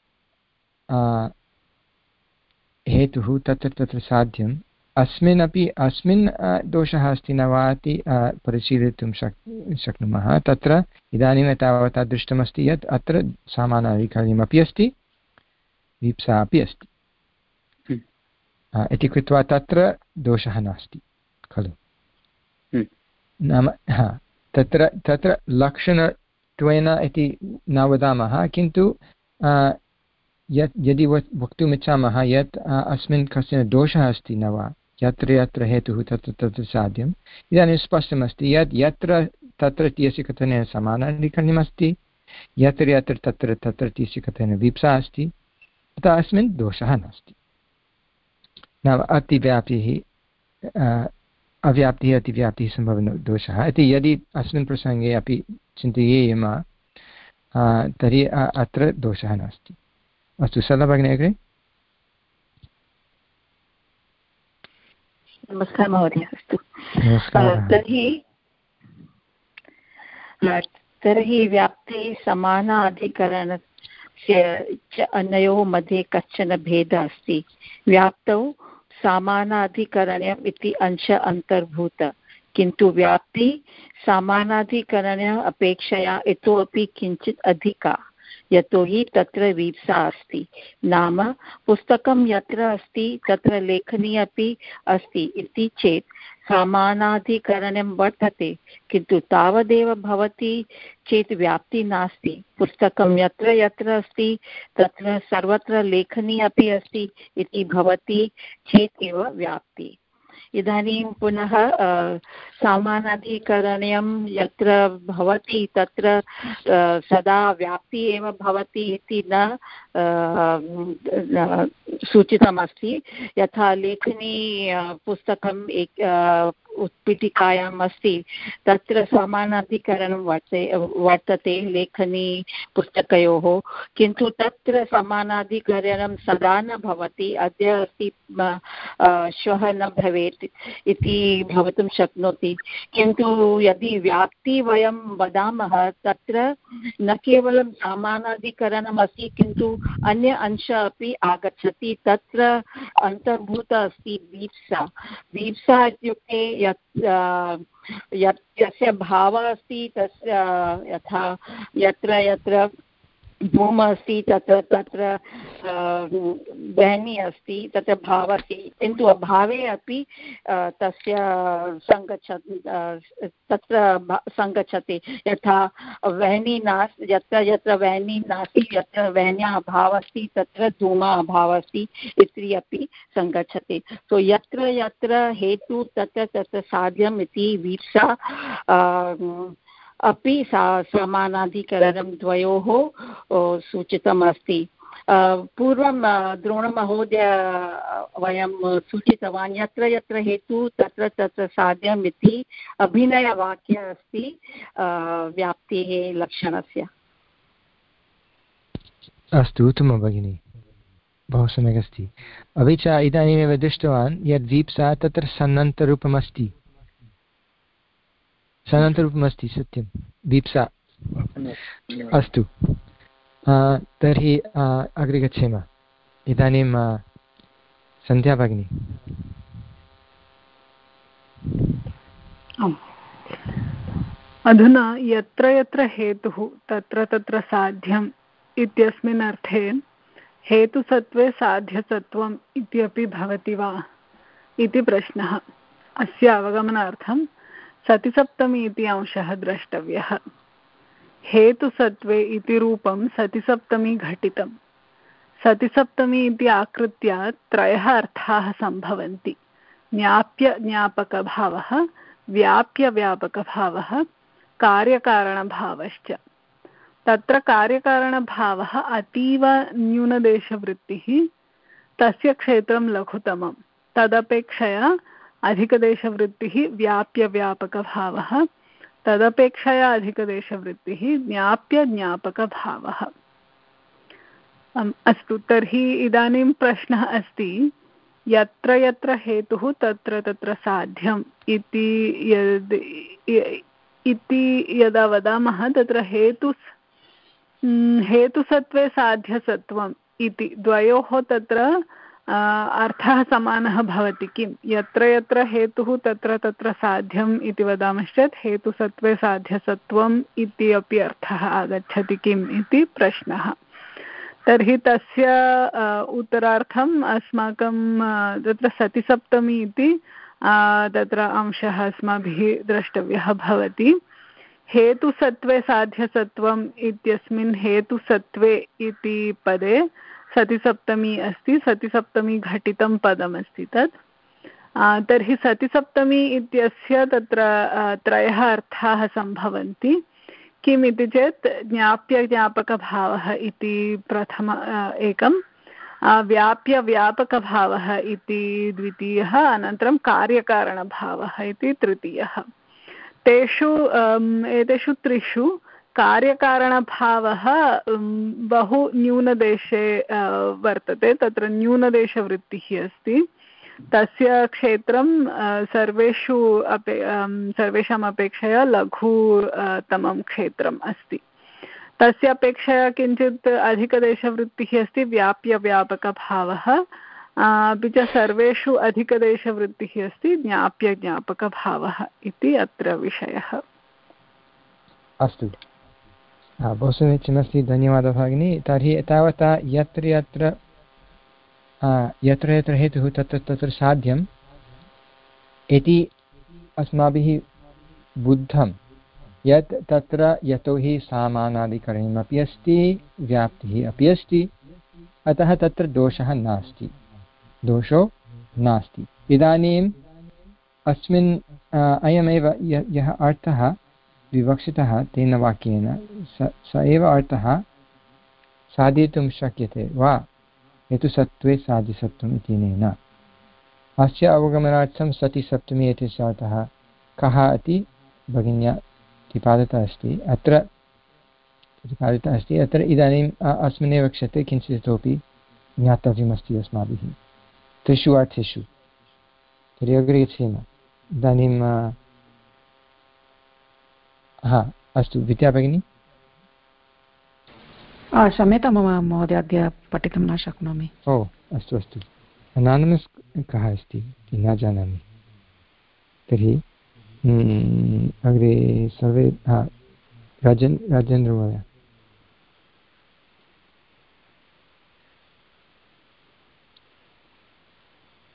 हेतुः तत्र तत्र साध्यम्। अस्मिन् अपि अस्मिन् दोषः अस्ति न वा इति परिशीलयितुं शक् शक्नुमः। तत्र इदानीं तावता दृष्टमस्ति यत् अत्र सामानाधिकरण्यमपि अस्ति, वीप्सा अपि अस्ति इति कृत्वा तत्र दोषः नास्ति खलु। नाम हा तत्र तत्र लक्षणत्वेन इति न वदामः, किन्तु यत् यदि वक्तुमिच्छामः यत् अस्मिन् कश्चन दोषः अस्ति न वा, यत्र यत्र हेतुः तत्र तत्र साध्यम्, इदानीं स्पष्टमस्ति यत् यत्र तत्र इत्यस्य कथनेन समानाधिकरण्यमस्ति, यत्र यत्र तत्र तत्र इत्यस्य कथनेन वीप्सा अस्ति, अतः अस्मिन् दोषः नास्ति। नाम अतिव्याप्तिः अव्याप्तिः अतिव्याप्तिः सम्भवनदोषः इति यदि अस्मिन् प्रसङ्गे अपि चिन्तयेयम् तर्हि अत्र दोषः नास्ति। अस्तु, सरला भगिनी अग्रे। नमस्कारः महोदय। अस्तु, तर्हि तर्हि व्याप्ति समानाधिकरणस्य च अनयोः मध्ये कश्चन भेदः अस्ति। व्याप्तौ सामानाधिकरणम् इति अंश अन्तर्भूत, किन्तु व्याप्ति सामानाधिकरण अपेक्षया इतोपि किञ्चित् अधिका, यतोहि तत्र वीप्सा अस्ति। नाम पुस्तकं यत्र अस्ति तत्र लेखनी अपि अस्ति इति चेत् समानाधिकरणं वर्तते, किन्तु तावदेव भवति चेत् व्याप्ति नास्ति। पुस्तकं यत्र यत्र अस्ति तत्र सर्वत्र लेखनी अपि अस्ति इति भवति चेत् एव व्याप्ति। इदानीं पुनः सामानाधिकरणं यत्र भवति तत्र सदा व्याप्ति एव भवति इति न सूचितमस्ति। यथा लेखनी पुस्तकम् एक उत्पीठिकायाम् अस्ति, तत्र समानाधिकरणं वर्ते वर्तते लेखनी पुस्तकयोः, किन्तु तत्र समानाधिकरणं सदा न भवति। अद्य अस्ति श्वः न भवेत् इति भवितुं शक्नोति। किन्तु यदि व्याप्ति वयं वदामः तत्र न केवलं समानाधिकरणम् अस्ति, किन्तु अन्य अंश अपि आगच्छति। तत्र अन्तर्भूत अस्ति वीप्सा। वीप्सा इत्युक्ते यत् यस्य भावः अस्ति तस्य, यथा यत्र यत्र धूमः अस्ति तत्र तत्र वह्नि अस्ति तत्र भावः अस्ति किन्तु अभावे अपि तस्य सङ्गच्छति तत्र सङ्गच्छति यथा वह्नि नास्ति यत्र यत्र वह्नि नास्ति यत्र वह्न्याः अभावः अस्ति तत्र धूमः अभावः अस्ति इति अपि सङ्गच्छति सो यत्र यत्र हेतु तत्र तत्र साध्यम् इति वीप्सा अपि सा समानाधिकरणं द्वयोः सूचितम् अस्ति। पूर्वं द्रोणमहोदय वयं सूचितवान् यत्र यत्र हेतु तत्र तत्र साध्यम् इति अभिनयवाक्यम् अस्ति व्याप्तेः लक्षणस्य। अस्तु, उत्तमं भगिनि, बहु सम्यक् अस्ति। अपि च इदानीमेव दृष्टवान् यद् वीप्सा तत्र सन्नन्तरूपमस्ति सन्नन्तरूपमस्ति सत्यं वीप्सा। अस्तु, तर्हि अग्रे गच्छेम। इदानीं सन्ध्या भगिनी। अधुना यत्र यत्र हेतुः तत्र तत्र साध्यम् इत्यस्मिन् अर्थे हेतुसत्त्वे साध्यसत्त्वम् इत्यपि भवति वा इति प्रश्नः। अस्य अवगमनार्थं सतिसप्तमी इति अंशः द्रष्टव्यः। हेतुसत्त्वे इति रूपं सतिसप्तमी घटितं। सतिसप्तमी इति आकृत्या त्रयः अर्थाः सम्भवन्ति। ज्ञाप्यज्ञापकभावः, व्याप्यव्यापकभावः, कार्यकारणभावश्च। तत्र कार्यकारणभावः अतीव न्यूनदेशवृत्तिः, तस्य क्षेत्रं लघुतमं। तदपेक्षया अधिकदेशवृत्तिः व्याप्यव्यापकभावः, तदपेक्षया अधिकदेशवृत्तिः ज्ञाप्यज्ञापकभावः। अस्तु, तर्हि इदानीं प्रश्नः अस्ति यत्र यत्र हेतुः तत्र तत्र साध्यम् इति यद् इति यदा वदामः तत्र हेतु हेतुसत्त्वे साध्यसत्त्वम् इति द्वयोः तत्र अर्थः समानः भवति किं? यत्र यत्र हेतुः तत्र तत्र साध्यम् इति वदामश्चेत् हेतुसत्त्वे साध्यसत्त्वम् इति अपि अर्थः आगच्छति किम् इति प्रश्नः। तर्हि तस्य उत्तरार्थम् अस्माकं तत्र सतिसप्तमी इति तत्र अंशः अस्माभिः द्रष्टव्यः भवति। हेतुसत्त्वे साध्यसत्त्वम् इत्यस्मिन् हेतुसत्त्वे इति पदे सतिसप्तमी अस्ति, सतिसप्तमी घटितं पदमस्ति तत्। तर्हि सतिसप्तमी इत्यस्य तत्र त्रयः अर्थाः सम्भवन्ति। किम् इति चेत् ज्ञाप्यज्ञापकभावः इति प्रथम एकं, व्याप्यव्यापकभावः इति द्वितीयः, अनन्तरं कार्यकारणभावः इति तृतीयः। तेषु एतेषु त्रिषु कार्यकारणभावः बहु न्यूनदेशे वर्तते, तत्र न्यूनदेशवृत्तिः अस्ति। तस्य क्षेत्रं सर्वेषु अपे सर्वेषाम् अपेक्षया लघुतमं क्षेत्रम् अस्ति। तस्य अपेक्षया किञ्चित् अधिकदेशवृत्तिः अस्ति व्याप्यव्यापकभावः, अपि च सर्वेषु अधिकदेशवृत्तिः अस्ति ज्ञाप्यज्ञापकभावः इति अत्र विषयः। अस्तु, बहु समीचीनमस्ति, धन्यवादः भगिनी। तर्हि तावता यत्र यत्र यत्र यत्र हेतुः तत्र तत्र साध्यम् इति अस्माभिः बुद्धं यत् तत्र यतोहि सामानादिकरणमपि अस्ति, व्याप्तिः अपि अस्ति, अतः तत्र दोषः नास्ति, दोषो नास्ति। इदानीम् अस्मिन् अयमेव यः अर्थः विवक्षितः तेन वाक्येन स स एव अर्थः साधयितुं शक्यते वा हेतुसत्त्वे साध्यसत्त्वम् इत्यनेन। अस्य अवगमनार्थं सतिसप्तमी इत्यस्य अर्थः कः इति भगिन्या प्रतिपादितः अस्ति। अत्र प्रतिपादितः अस्ति अत्र इदानीम् अस्मिन्नेव क्षेत्रे किञ्चित् इतोपि ज्ञातव्यमस्ति अस्माभिः त्रिषु अर्थेषु। तर्हि अग्रे गच्छेम। इदानीं हा अस्तु, विद्या भगिनी। क्षम्यतां महोदय, अद्य पठितुं न शक्नोमि। ओ अस्तु अस्तु, अनानमस् कः अस्ति इति न जानामि। तर्हि अग्रे सर्वे, हा राजेन् राजेन्द्र महोदय।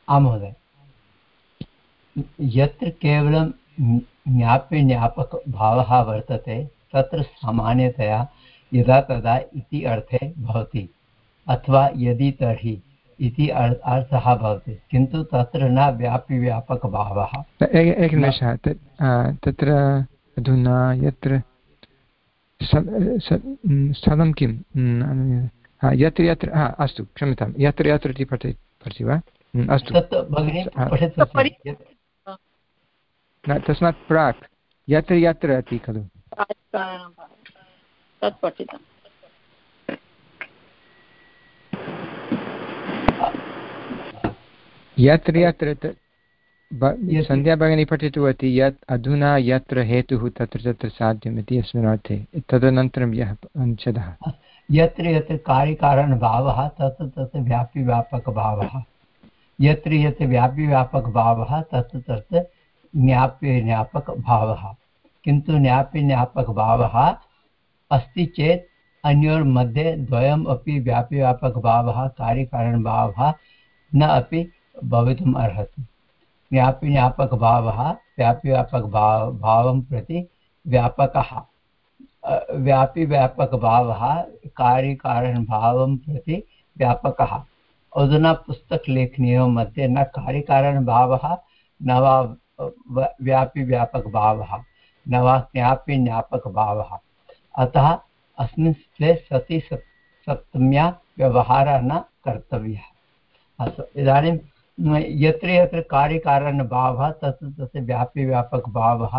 आं महोदय, यत्र केवलं ज्ञाप्य ज्ञापकभावः वर्तते तत्र सामान्यतया यदा तदा इति अर्थे भवति, अथवा यदि तर्हि इति अर्थः भवति, किन्तु तत्र न व्याप्यव्यापकभावः। एकनिमेषः, तत्र अधुना यत्र स्थलं किं यत्र यत्र अस्तु क्षम्यतां, यत्र यत्र इति पठति पठति वा? अस्तु, न तस्मात् प्राक् यत्र यत्र अस्ति खलु, तत् पठितम्। यत्र यत्र सन्ध्या भगिनी पठितवती यत् अधुना यत्र हेतुः तत्र तत्र साध्यम् इति अस्मिन् अर्थे। तदनन्तरं यः अनुच्छेदः यत्र यत्र कार्यकारणभावः तत्र तत्र व्याप्यव्यापकभावः, यत्र यत्र व्याप्यव्यापकभावः तत्र तत्र ज्ञाप्यज्ञापकभावः, किन्तु ज्ञाप्यज्ञापकभावः अस्ति चेत् अन्योर्मध्ये द्वयम् अपि व्याप्यव्यापकभावः कार्यकारणभावः न अपि भवितुम् अर्हति। ज्ञाप्यज्ञापकभावः व्याप्यव्यापकभाव भावं प्रति व्यापकः, व्याप्यव्यापकभावः कार्यकारणभावं प्रति व्यापकः। अधुना पुस्तकलेखन्योः मध्ये न कार्यकारणभावः न वा व्याप्यव्यापकभावः न वा ज्ञाप्यज्ञापकभावः, अतः अस्मिन् स्थले सति सप्तम्या व्यवहारः न कर्तव्यः। अस्तु, इदानीं यत्र यत्र कार्यकारणभावः तत्र तत्र व्याप्यव्यापकभावः,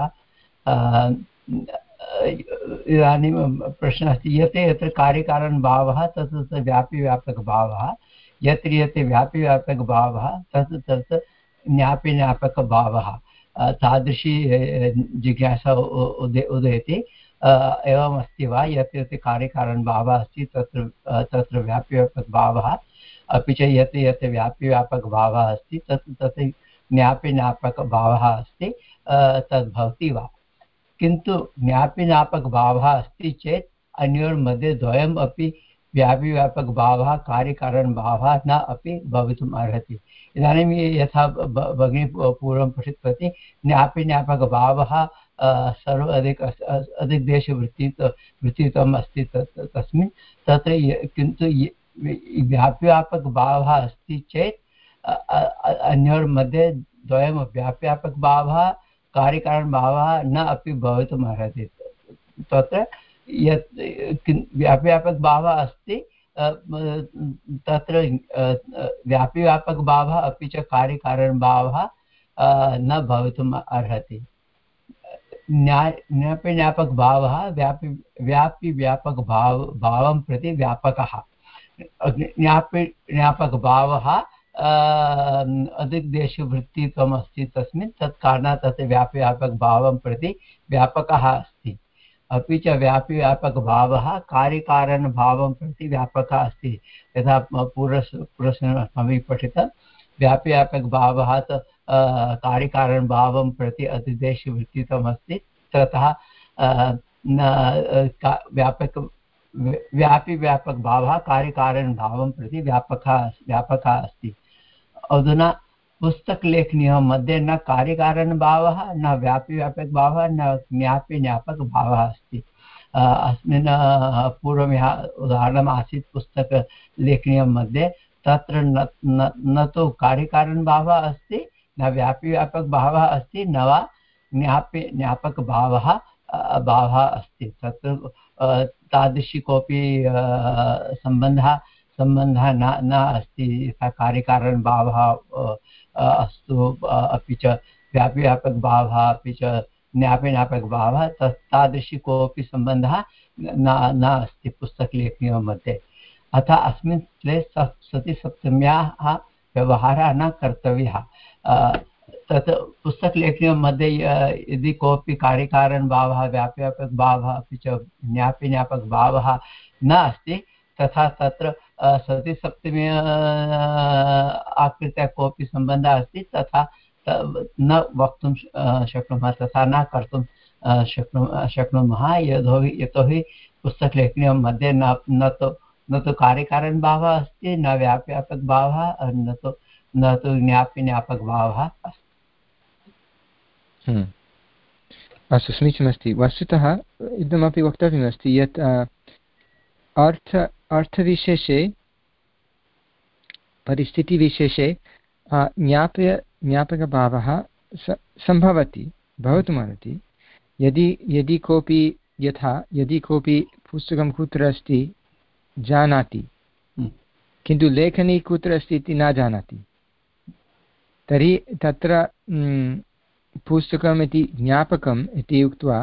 इदानीं प्रश्नः अस्ति यत्र यत्र कार्यकारणभावः तत्र तत्र व्याप्यव्यापकभावः, यत्र यत्र व्याप्यव्यापकभावः तत्र तत्र ज्ञाप्यज्ञापकभावः, तादृशी जिज्ञासा उदे उदेति। एवमस्ति वा, यत्र यत्र कार्यकारणभावः अस्ति तत्र तत्र व्याप्यव्यापकभावः, अपि च यत् यत् व्याप्यव्यापकभावः अस्ति तत् तत् ज्ञाप्यज्ञापकभावः अस्ति, तद्भवति वा? किन्तु ज्ञाप्यज्ञापकभावः अस्ति चेत् अन्योर्मध्ये द्वयम् अपि व्याप्यव्यापकभावः कार्यकारणभावः न अपि भवितुम् अर्हति। इदानीं यथा भगिनी पूर्वं पठितवती, ज्ञाप्यज्ञापकभावः सर्व अधिक अधिकदेशवृत्ति वृत्तित्वम् अस्ति तस्मिन्, तत्र किन्तु व्याप्यव्यापकभावः अस्ति चेत् अन्योर्मध्ये द्वयं व्याप्यव्यापकभावः कार्यकारणभावः न अपि भवितुम् अर्हति। तत्र यत् व्याप्यव्यापकभावः अस्ति तत्र व्याप्यव्यापकभावः अपि च कार्यकारणभावः न भवितुम् अर्हति। ज्ञाप्यज्ञापकभावः व्याप्य व्याप्यव्यापकभाव भावं प्रति व्यापकः, ज्ञाप्य ज्ञापकभावः अधिकदेशवृत्तित्वम् अस्ति तस्मिन्, तत् कारणात् तत् व्याप्यव्यापकभावं प्रति व्यापकः अस्ति। अपि च व्याप्यव्यापकभावः कार्यकारणभावं प्रति व्यापकः अस्ति। यथा पूर्वस्मिन् अस्माभिः पठितं, व्याप्यव्यापकभावः कार्यकारणभावं प्रति अधिकदेशवृत्तित्वम् अस्ति, ततः व्यापक व्याप्यव्यापकभावः कार्यकारणभावं प्रति व्यापकः व्यापकः अस्ति। अधुना पुस्तकलेखन्योः मध्ये न कार्यकारणभावः न व्याप्यव्यापकभावः न ज्ञाप्यज्ञापकभावः अस्ति। अस्मिन् पूर्वं यः उदाहरणम् आसीत् पुस्तकलेखन्योः मध्ये, तत्र न न, न तु कार्यकारणभावः अस्ति न व्याप्यव्यापकभावः अस्ति न वा ज्ञाप्यज्ञापकभावः भावः अस्ति। तत्र तादृशी कोऽपि सम्बन्धः सम्बन्धः न न अस्ति। यथा कार्यकारणभावः अस्तु, अपि च व्याप्यव्यापकभावः अपि च ज्ञाप्यज्ञापकभावः, तत् तादृशी कोऽपि सम्बन्धः न न अस्ति पुस्तकलेखन्योः मध्ये। अतः अस्मिन् स्थले सति सप्तम्याः व्यवहारः न कर्तव्यः। तत् पुस्तकलेखन्योः मध्ये यदि कोऽपि कार्यकारणभावः व्याप्यव्यापकभावः अपि च ज्ञाप्यज्ञापकभावः न अस्ति, तथा तत्र सति सप्तमी आकृत्या कोऽपि सम्बन्धः अस्ति तथा न वक्तुं शक्नुमः, तथा न कर्तुं शक्नु शक्नुमः यतोहि यतोहि पुस्तकलेखन्योः मध्ये न न तु न तु कार्यकारणभावः अस्ति न व्याप्यव्यापकभावः न तु न तु ज्ञाप्यज्ञापकभावः अस्ति। अस्तु, समीचीनमस्ति। वस्तुतः इदमपि वक्तव्यमस्ति यत् अर्थ अर्थविशेषे परिस्थितिविशेषे ज्ञाप्य ज्ञापकभावः सम्भवति, भवितुमर्हति। यदि यदि कोऽपि यथा यदि कोऽपि पुस्तकं कुत्र अस्ति जानाति किन्तु लेखनी कुत्र अस्ति इति न जानाति, तर्हि तत्र पुस्तकम् इति ज्ञापकम् इति उक्त्वा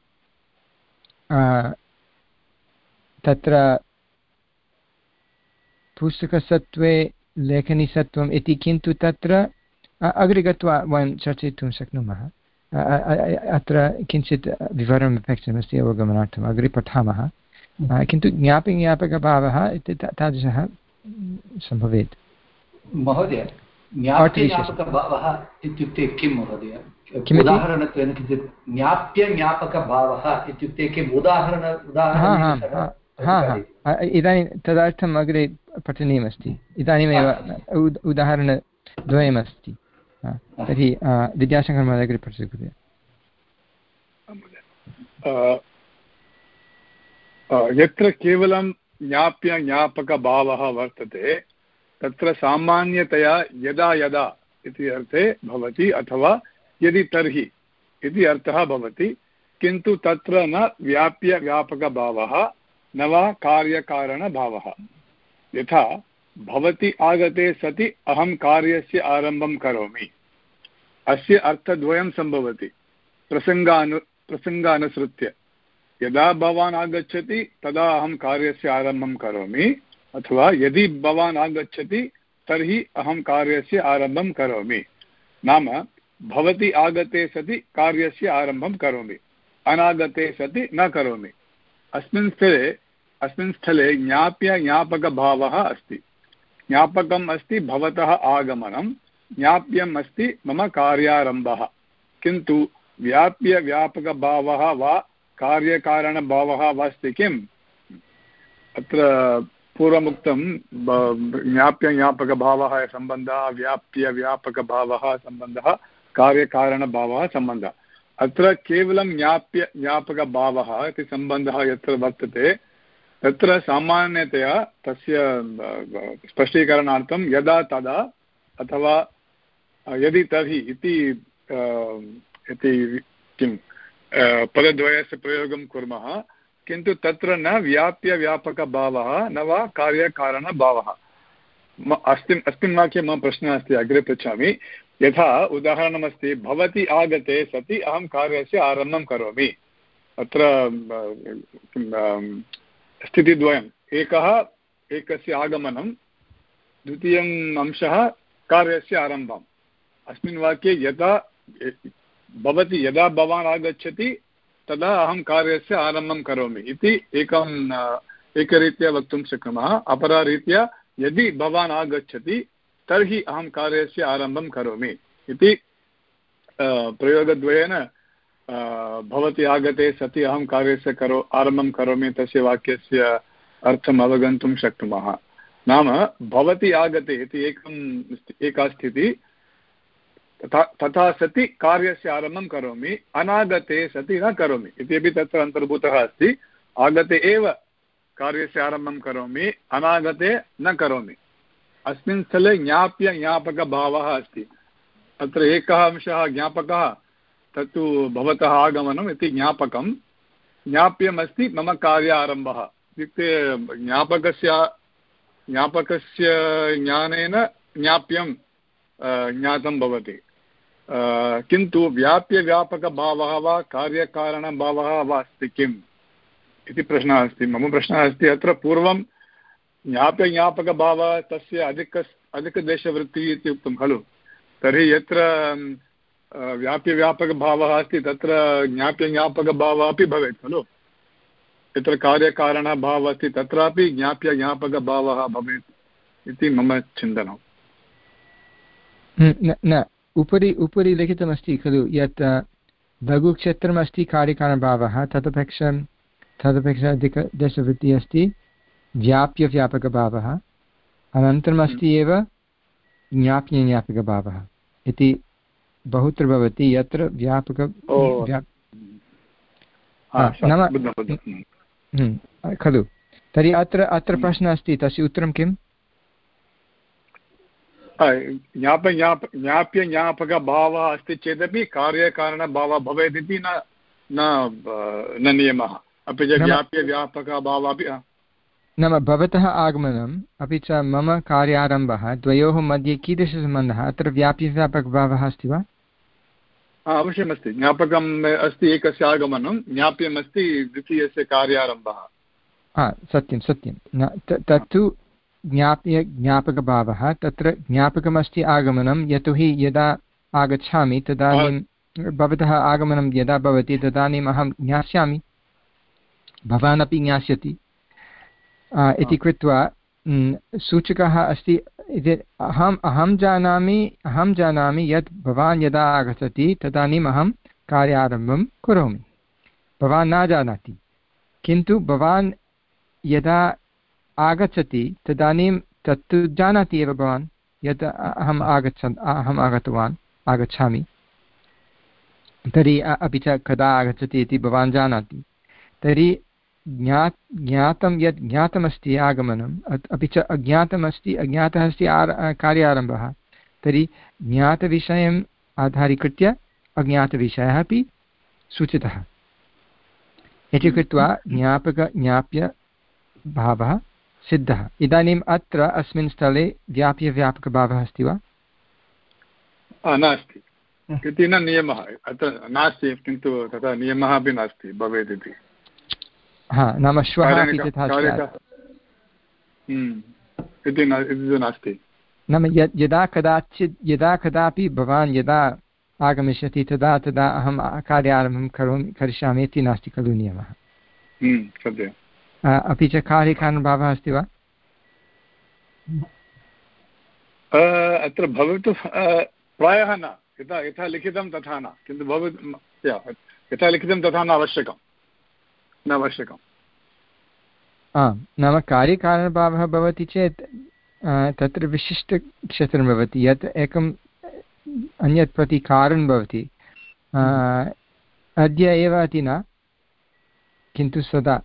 तत्र पुस्तकसत्त्वे लेखनीसत्त्वम् इति, किन्तु तत्र अग्रे गत्वा वयं चर्चयितुं शक्नुमः। अत्र किञ्चित् विवरणम् अपेक्षितमस्ति अवगमनार्थम्, अग्रे पठामः। किन्तु ज्ञापज्ञापकभावः इति तादृशः सम्भवेत्। महोदय, ज्ञाप्यज्ञापकभावः इत्युक्ते किं महोदय? उदाहरणत्वेन किञ्चित् ज्ञाप्यज्ञापकभावः इत्युक्ते किम्? उदाहरण उदाहरणं इदानीं तदर्थम् अग्रे पठनीयमस्ति। इदानीमेव उदाहरणद्वयमस्ति। तर्हि विद्याशङ्कर महोदय अग्रे पठतु कृपया। यत्र केवलं ज्ञाप्यज्ञापकभावः वर्तते तत्र सामान्यतया यदा यदा इति अर्थे भवति अथवा यदि तर्हि इति अर्थः भवति, किन्तु तत्र न व्याप्यव्यापकभावः न वा कार्यकारणभावः। यथा भवति आगते सति अहं कार्यस्य आरम्भं करोमि, अस्य अर्थद्वयं सम्भवति प्रसङ्गानु प्रसङ्गानुसृत्य। यदा भवान् आगच्छति तदा अहं कार्यस्य आरम्भं करोमि, अथवा यदि भवान् आगच्छति तर्हि अहं कार्यस्य आरम्भं करोमि। नाम भवति आगते सति कार्यस्य आरम्भं करोमि, अनागते सति न करोमि। अस्मिन् स्थले अस्मिन् स्थले ज्ञाप्य ज्ञापकभावः अस्ति। ज्ञापकम् अस्ति भवतः आगमनं, ज्ञाप्यम् अस्ति मम कार्यारम्भः। किन्तु व्याप्य व्यापकभावः वा कार्यकारणभावः वा अस्ति किम्? अत्र पूर्वमुक्तं ज्ञाप्य ज्ञापकभावः सम्बन्धः, व्याप्य व्यापकभावः सम्बन्धः, कार्यकारणभावः सम्बन्धः। अत्र केवलं ज्ञाप्य ज्ञापकभावः इति सम्बन्धः यत्र वर्तते तत्र सामान्यतया तस्य स्पष्टीकरणार्थं यदा तदा अथवा यदि तर्हि इति किं पदद्वयस्य प्रयोगं कुर्मः, किन्तु तत्र न व्याप्यव्यापकभावः न वा कार्यकारणभावः। अस्मिन् अस्मिन् वाक्ये मम प्रश्नः अस्ति, अग्रे पृच्छामि। यथा उदाहरणमस्ति भवति आगते सति अहं कार्यस्य आरम्भं करोमि। अत्र स्थितिद्वयम्, एकः एकस्य आगमनं, द्वितीयम् अंशः कार्यस्य आरम्भम्। अस्मिन् वाक्ये यदा भवति यदा भवान् आगच्छति तदा अहं कार्यस्य आरम्भं करोमि इति एकम् एकरीत्या वक्तुं शक्नुमः। अपरारीत्या यदि भवान् आगच्छति तर्हि अहं कार्यस्य आरम्भं करोमि इति प्रयोगद्वयेन भवति आगते सति अहं कार्यस्य करो आरम्भं करोमि तस्य वाक्यस्य अर्थम् अवगन्तुं शक्नुमः। नाम भवति आगते इति एकम् एका स्थितिः, तथा तथा सति कार्यस्य आरम्भं करोमि, अनागते सति न करोमि इत्यपि तत्र अन्तर्भूतः अस्ति। आगते एव कार्यस्य आरम्भं करोमि, अनागते न करोमि। अस्मिन् स्थले ज्ञाप्य ज्ञापकभावः अस्ति। अत्र एकः अंशः ज्ञापकः, तत्तु भवतः आगमनम् इति ज्ञापकं, ज्ञाप्यमस्ति मम कार्यारम्भः। इत्युक्ते ज्ञापकस्य ज्ञापकस्य ज्ञानेन ज्ञाप्यं ज्ञातं भवति, किन्तु व्याप्यव्यापकभावः वा कार्यकारणभावः वा अस्ति किम् इति प्रश्नः अस्ति। मम प्रश्नः अस्ति, अत्र पूर्वं ज्ञाप्यज्ञापकभावः तस्य अधिक अधिकदेशवृत्तिः इति उक्तं खलु, तर्हि यत्र व्याप्यव्यापकभावः अस्ति तत्र ज्ञाप्यज्ञापकभावः अपि भवेत् खलु। यत्र कार्यकारणभावः अस्ति तत्रापि ज्ञाप्यज्ञापकभावः भवेत् इति मम चिन्तनम्। न, उपरि उपरि लिखितमस्ति खलु यत् लघुक्षेत्रमस्ति कार्यकारणभावः, तदपेक्षा तदपेक्षा अधिकदेशवृत्तिः अस्ति व्याप्यव्यापकभावः। अनन्तरमस्ति एव ज्ञाप्यज्ञापकभावः इति बहुत्र भवति यत्र व्यापक नाम खलु। तर्हि अत्र अत्र प्रश्नः अस्ति, तस्य उत्तरं किम्? ज्ञाप ज्ञाप ज्ञाप्य ज्ञापकभावः अस्ति चेदपि कार्यकारणभावः भवेत् इति न न नियमः। अपि च ज्ञाप्य व्यापकभावः अपि नाम भवतः आगमनम् अपि च मम कार्यारम्भः द्वयोः मध्ये कीदृशसम्बन्धः? अत्र व्याप्यव्यापकभावः अस्ति वा? अवश्यमस्ति। ज्ञापकम् अस्ति एकस्य आगमनं, ज्ञाप्यम् अस्ति द्वितीयस्य कार्यारम्भः। हा सत्यं सत्यं न तत्तु ज्ञाप्य ज्ञापकभावः। तत्र ज्ञापकमस्ति आगमनं, यतोहि यदा आगच्छामि तदानीं भवतः आगमनं यदा भवति तदानीम् अहं ज्ञास्यामि, भवान् अपि ज्ञास्यति इति कृत्वा सूचकः अस्ति। अहम् अहं जानामि अहं जानामि यत् भवान् यदा आगच्छति तदानीम् अहं कार्यारम्भं करोमि। भवान् न जानाति, किन्तु भवान् यदा आगच्छति तदानीं तत्तु जानाति एव भवान् यत् अहम् आगच्छन् अहम् आगतवान् आगच्छामि। तर्हि अपि च कदा आगच्छति इति भवान् जानाति। तर्हि ज्ञा ज्ञातं यत् ज्ञातमस्ति आगमनम्, अपि च अज्ञातमस्ति अज्ञातः अस्ति आर कार्यारम्भः। तर्हि ज्ञातविषयम् आधारीकृत्य अज्ञातविषयः अपि सूचितः इति कृत्वा ज्ञापक ज्ञाप्य भावः सिद्धः। इदानीम् अत्र अस्मिन् स्थले व्याप्यव्यापकभावः अस्ति वा? नास्ति इति न नियमः। अत्र नास्ति, किन्तु तथा नियमः अपि नास्ति भवेत् इति। हा नाम श्वः अपि तथा इति नास्ति। नाम यदा कदाचित् यदा कदापि भवान् यदा आगमिष्यति तदा तदा अहं कार्यारम्भं करोमि करिष्यामि इति नास्ति खलु नियमः। सत्यम्। अपि च कार्यकारणभावः अस्ति वा? अत्र भवतु प्रायः न, यथा यथा लिखितं तथा न, किन्तु भवतु यथा लिखितं तथा न आवश्यकं न आवश्यकम्। आम्, नाम कार्यकारणभावः भवति चेत् तत्र विशिष्टक्षेत्रं भवति, यत् एकम् अन्यत् प्रति कारणं भवति। अद्य एव इति न, किन्तु सदा।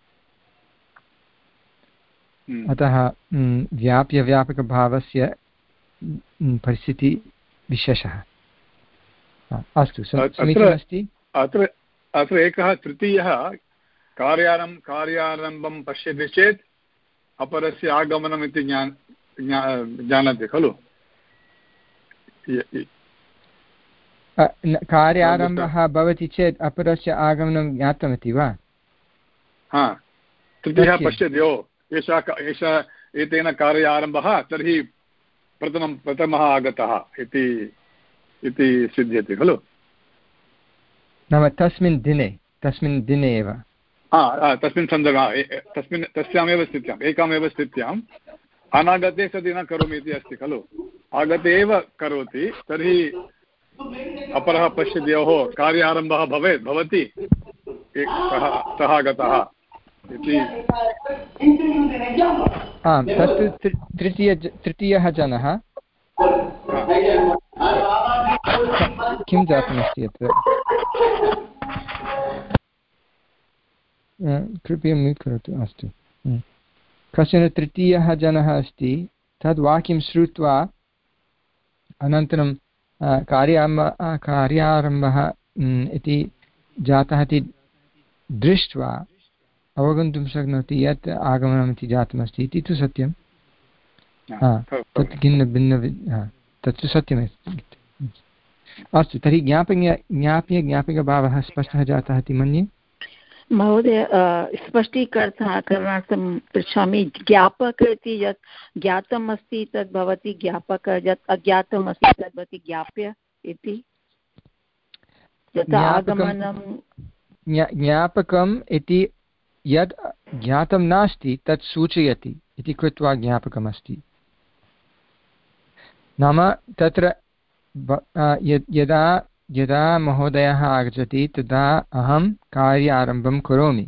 अतः व्याप्यव्यापकभावस्य परिस्थितिविशेषः। अस्तु, समीचीनमस्ति। अत्र अत्र एकः तृतीयः कार्यारं कार्यारम्भं पश्यति चेत् अपरस्य आगमनम् इति ज्ञान जानाति खलु। कार्यारम्भः भवति चेत् अपरस्य आगमनं ज्ञातमिति वा? हा, तृतीयः पश्यति ओ एषा एषा एतेन कार्यारम्भः, तर्हि प्रथमं प्रथमः आगतः इति इति सिद्ध्यति खलु। नाम तस्मिन् दिने तस्मिन् दिने एव तस्मिन् सन्दर्भे तस्मिन् तस्यामेव स्थित्याम् एकामेव स्थित्याम् अनागते सति न करोमि इति अस्ति खलु। आगते एव करोति, तर्हि अपरः पश्यति ओहो कार्यारम्भः भवेत् भवति सः आगतः इति। आम्, तत् तृतीय तृतीयः जनः किं जातमस्ति अत्र? कृपया म्यूट् करोतु। अस्तु, कश्चन तृतीयः जनः अस्ति, तद् वाक्यं श्रुत्वा अनन्तरं कार्यारम्भ कार्यारम्भः इति जातः इति दृष्ट्वा अवगन्तुं शक्नोति यत् आगमनमिति जातमस्ति इति तु सत्यं। तत् भिन्न भिन्न तत्तु सत्यमस्ति। अस्तु, तर्हि ज्ञापज्ञ ज्ञाप्य ज्ञापकभावः स्पष्टः जातः इति मन्ये। महोदय, स्पष्टीकरणार्थं पृच्छामि। ज्ञापक इति यत् ज्ञातम् अस्ति तद् भवति ज्ञापक, यत् अज्ञातम् अस्ति तद् भवति ज्ञाप्य इति। यथा आगमनं ज्ञापकम् इति यत् ज्ञातं नास्ति तत् सूचयति इति कृत्वा ज्ञापकमस्ति। नाम तत्र यदा यदा महोदयः आगच्छति तदा अहं कार्यारम्भं करोमि।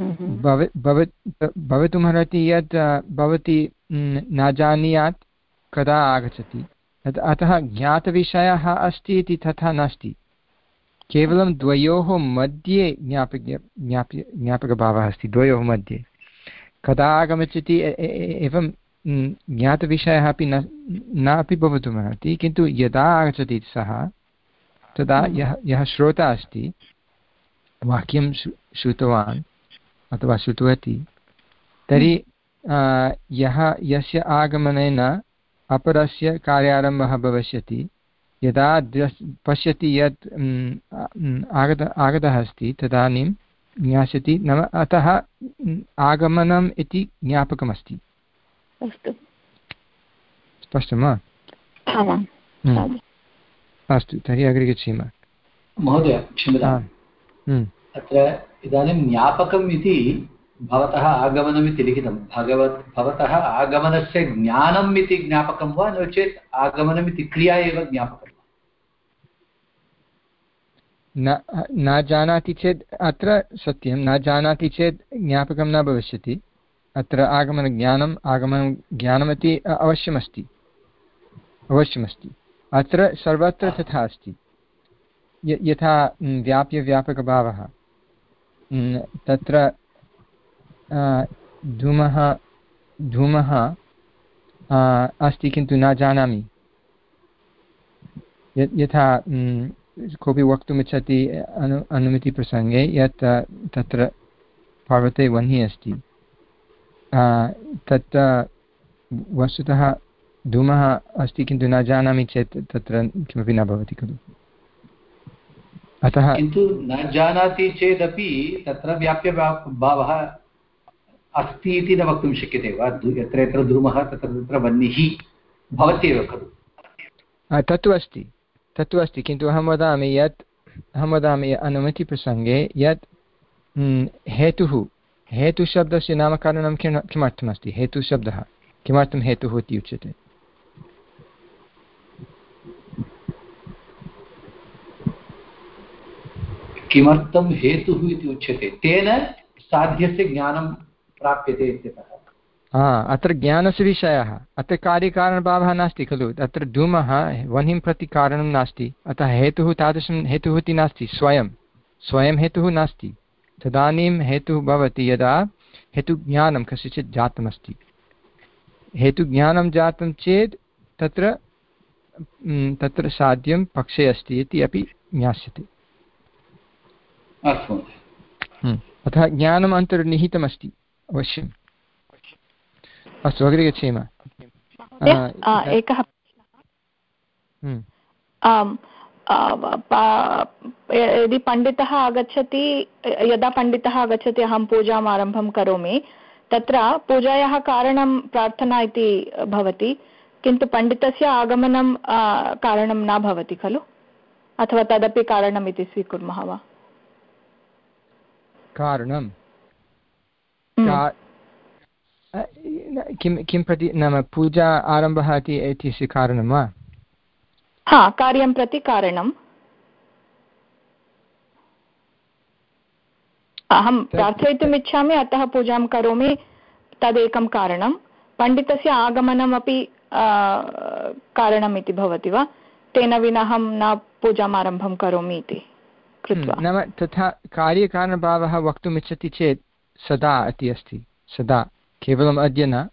भवतुमर्हति यत् भवती न जानीयात् कदा आगच्छति अतः ज्ञातविषयः अस्ति इति तथा नास्ति केवलं द्वयोः मध्ये ज्ञापक ज्ञाप्य ज्ञापकभावः अस्ति द्वयोः मध्ये कदा आगमिष्यति एवं ज्ञातविषयः अपि न नापि भवितुमर्हति किन्तु यदा आगच्छति सः तदा यः यः श्रोता अस्ति वाक्यं श्रुतवान् अथवा श्रुतवती तर्हि यः यस्य आगमनेन अपरस्य कार्यारम्भः भविष्यति यदा पश्यति यत् आगत आगतः अस्ति तदानीं ज्ञास्यति नाम अतः आगमनम् इति ज्ञापकमस्ति अस्तु स्पष्टं वा अस्तु तर्हि अग्रे गच्छेम महोदय क्षम्यताम् अत्र इदानीं ज्ञापकम् इति भवतः आगमनम् इति लिखितं भगवत् भवतः आगमनस्य ज्ञानम् इति ज्ञापकं वा नो चेत् आगमनम् इति क्रिया एव ज्ञापकं न न जानाति चेत् अत्र सत्यं न जानाति चेत् ज्ञापकं न भविष्यति अत्र आगमनज्ञानम् आगमनं ज्ञानमिति अवश्यमस्ति अवश्यमस्ति अत्र सर्वत्र तथा अस्ति यथा व्याप्यव्यापकभावः तत्र धूमः धूमः अस्ति किन्तु न जानामि यथा कोऽपि वक्तुमिच्छति अनु अनुमितिप्रसङ्गे यत् तत्र पर्वते वह्निः अस्ति तत् वस्तुतः धूमः अस्ति किन्तु न जानामि चेत् तत्र किमपि न भवति खलु अतः किन्तु न जानाति चेदपि तत्र व्याप्यभावः अस्ति इति न वक्तुं शक्यते वा यत्र यत्र धूमः तत्र तत्र वह्निः भवत्येव खलु तत्तु अस्ति तत्तु अस्ति किन्तु अहं वदामि यत् अहं वदामि अनुमतिप्रसङ्गे यत् हेतुः हेतुशब्दस्य नामकरणं किं किमर्थमस्ति हेतुशब्दः किमर्थं हेतुः इति उच्यते किमर्थं हेतुः इति उच्यते तेन साध्यस्य ज्ञानं प्राप्यते इत्यतः हा अत्र ज्ञानस्य विषयः अत्र कार्यकारणभावः नास्ति खलु अत्र धूमः वह्निं प्रति कारणं नास्ति अतः हेतुः तादृशं हेतुः इति नास्ति स्वयं स्वयं हेतुः नास्ति तदानीं हेतुः भवति यदा हेतुज्ञानं कस्यचित् जातमस्ति हेतुज्ञानं जातं चेत् तत्र तत्र साध्यं पक्षे अस्ति इति अपि ज्ञास्यते अस्तु अतः ज्ञानम् अन्तर्निहितमस्ति अवश्यम् अस्तु अग्रे गच्छेम एकः यदि पण्डितः आगच्छति यदा पण्डितः आगच्छति अहं पूजाम् आरम्भं करोमि तत्र पूजायाः कारणं प्रार्थना इति भवति किन्तु पण्डितस्य आगमनं कारणं न भवति खलु अथवा तदपि कारणम् इति स्वीकुर्मः वा कारणं किं किं प्रति नाम पूजा आरम्भः इति इत्यस्य कारणं वा हा कार्यं प्रति कारणम् अहं प्रार्थयितुम् इच्छामि अतः पूजां करोमि तदेकं कारणं पण्डितस्य आगमनमपि कारणम् इति भवति वा तेन विना अहं न पूजाम् आरम्भं करोमि इति कृत्वा नाम तथा कार्यकारणभावः वक्तुमिच्छति चेत् सदा इति अस्ति सदा केवलम् अद्य न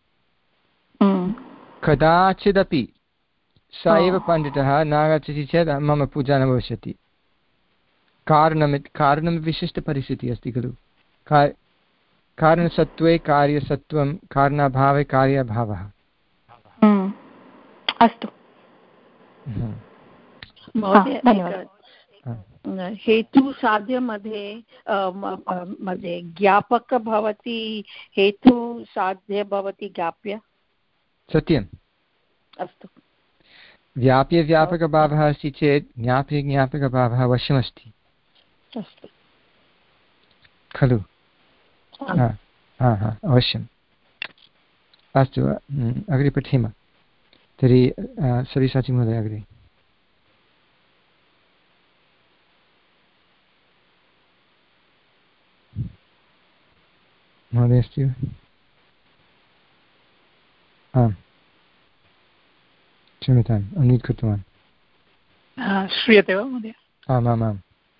कदाचिदपि स एव पण्डितः नागच्छति चेत् मम पूजा न भविष्यति कारणं कारणं विशिष्टपरिस्थितिः अस्ति खलु का कारणसत्त्वे कार्यसत्त्वं कारणाभावे कार्याभावः अस्तु हेतु साध्य मध्ये मध्ये ज्ञापक भवति हेतु साध्य भवति ज्ञाप्य सत्यम् अस्तु व्याप्य व्यापकभावः अस्ति चेत् ज्ञाप्य ज्ञापकभावः अवश्यमस्ति अस्तु खलु अवश्यम् अस्तु अग्रे पठेम तर्हि सविसाचि महोदय अग्रे महोदय अस्ति वा आम् क्षम्यताम् अन्म्यूट् कृतवान् श्रूयते वा महोदय आमामाम्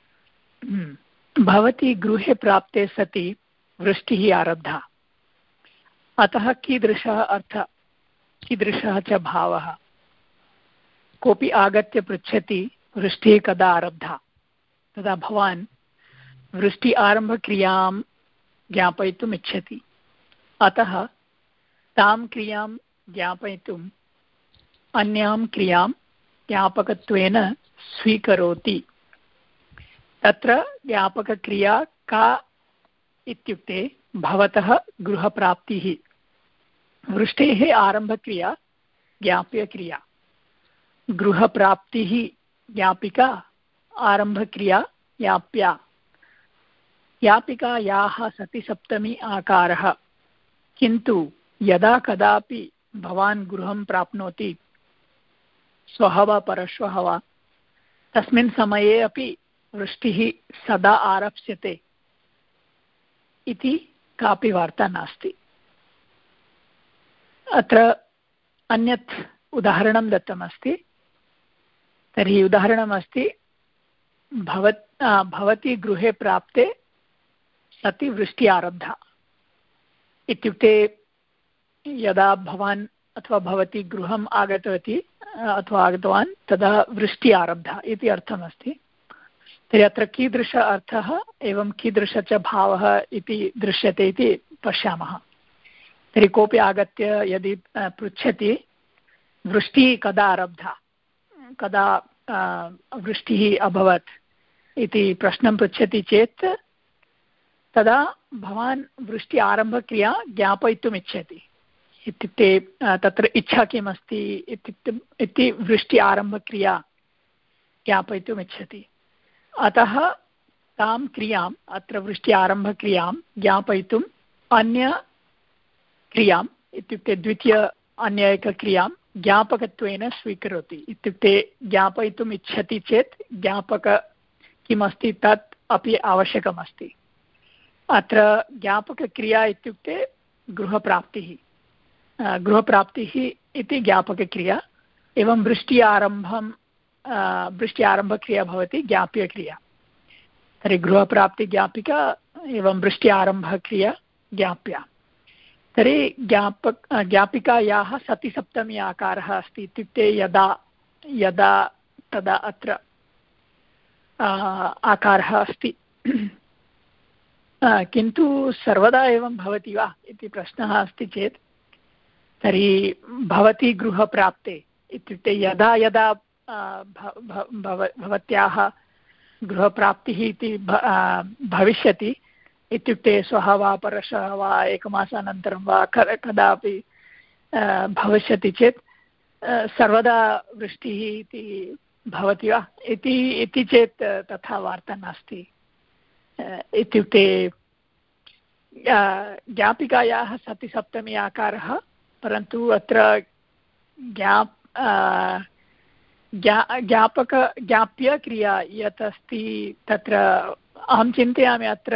भवती गृहे प्राप्ते सति वृष्टिः आरब्धा अतः कीदृशः अर्थः कीदृशः च भावः कोऽपि आगत्य पृच्छति वृष्टिः कदा आरब्धा तदा भवान् वृष्टि आरम्भक्रियां ज्ञापयितुम् इच्छति अतः तां क्रियां ज्ञापयितुम् अन्यां क्रियां ज्ञापकत्वेन स्वीकरोति तत्र ज्ञापकक्रिया का इत्युक्ते भवतः गृहप्राप्तिः वृष्टेः आरम्भक्रिया ज्ञाप्यक्रिया गृहप्राप्तिः ज्ञापिका आरम्भक्रिया ज्ञाप्या ज्ञापिकायाः सतिसप्तमी आकारः किन्तु यदा कदापि भवान् गृहं प्राप्नोति श्वः वा परश्वः वा तस्मिन् समये अपि वृष्टिः सदा आरप्स्यते इति कापि वार्ता नास्ति। अत्र अन्यत् उदाहरणं दत्तमस्ति। तर्हि उदाहरणमस्ति भवत् भवती गृहे प्राप्ते सति वृष्टि आरब्धा इत्युक्ते यदा भवान् अथवा भवती गृहम् आगतवती अथवा आगतवान् तदा वृष्टि आरब्धा इति अर्थमस्ति। तर्हि अत्र कीदृश अर्थः एवं कीदृश च भावः इति दृश्यते इति पश्यामः। तर्हि कोऽपि आगत्य यदि पृच्छति वृष्टिः कदा आरब्धा कदा वृष्टिः अभवत् इति प्रश्नं पृच्छति चेत् तदा भवान् वृष्टि आरम्भक्रिया ज्ञापयितुम् इच्छति इत्युक्ते तत्र इच्छा किमस्ति इत्युक्ते इति वृष्टि आरम्भक्रिया ज्ञापयितुम् इच्छति अतः तां क्रियाम् अत्र वृष्टि आरम्भक्रियां ज्ञापयितुम् अन्यक्रियाम् इत्युक्ते द्वितीय अन्य एकक्रियां ज्ञापकत्वेन स्वीकरोति इत्युक्ते ज्ञापयितुम् इच्छति चेत् ज्ञापक किमस्ति तत् अपि आवश्यकमस्ति। अत्र ज्ञापकक्रिया इत्युक्ते गृहप्राप्तिः गृहप्राप्तिः इति ज्ञापकक्रिया एवं वृष्टि आरम्भं वृष्टि आरम्भक्रिया भवति ज्ञाप्यक्रिया। तर्हि गृहप्राप्तिज्ञापिका एवं वृष्टि आरम्भक्रिया ज्ञाप्या। तर्हि ज्ञापक ज्ञापिकायाः सतिसप्तमी आकारः अस्ति इत्युक्ते यदा यदा तदा अत्र आकारः अस्ति किन्तु सर्वदा एवं भवति वा इति प्रश्नः अस्ति चेत् तर्हि भवती गृहप्राप्ते इत्युक्ते यदा यदा भवत्याः गृहप्राप्तिः इति भविष्यति इत्युक्ते श्वः वा परश्वः वा एकमासानन्तरं वा कदापि भविष्यति चेत् सर्वदा वृष्टिः इति भवति वा इति इति चेत् तथा वार्ता नास्ति। इत्युक्ते ज्ञापिकायाः सतिसप्तमी आकारः परन्तु अत्र ज्ञाप ज्ञा ज्ञापक ज्ञाप्यक्रिया यत् अस्ति तत्र अहं चिन्तयामि अत्र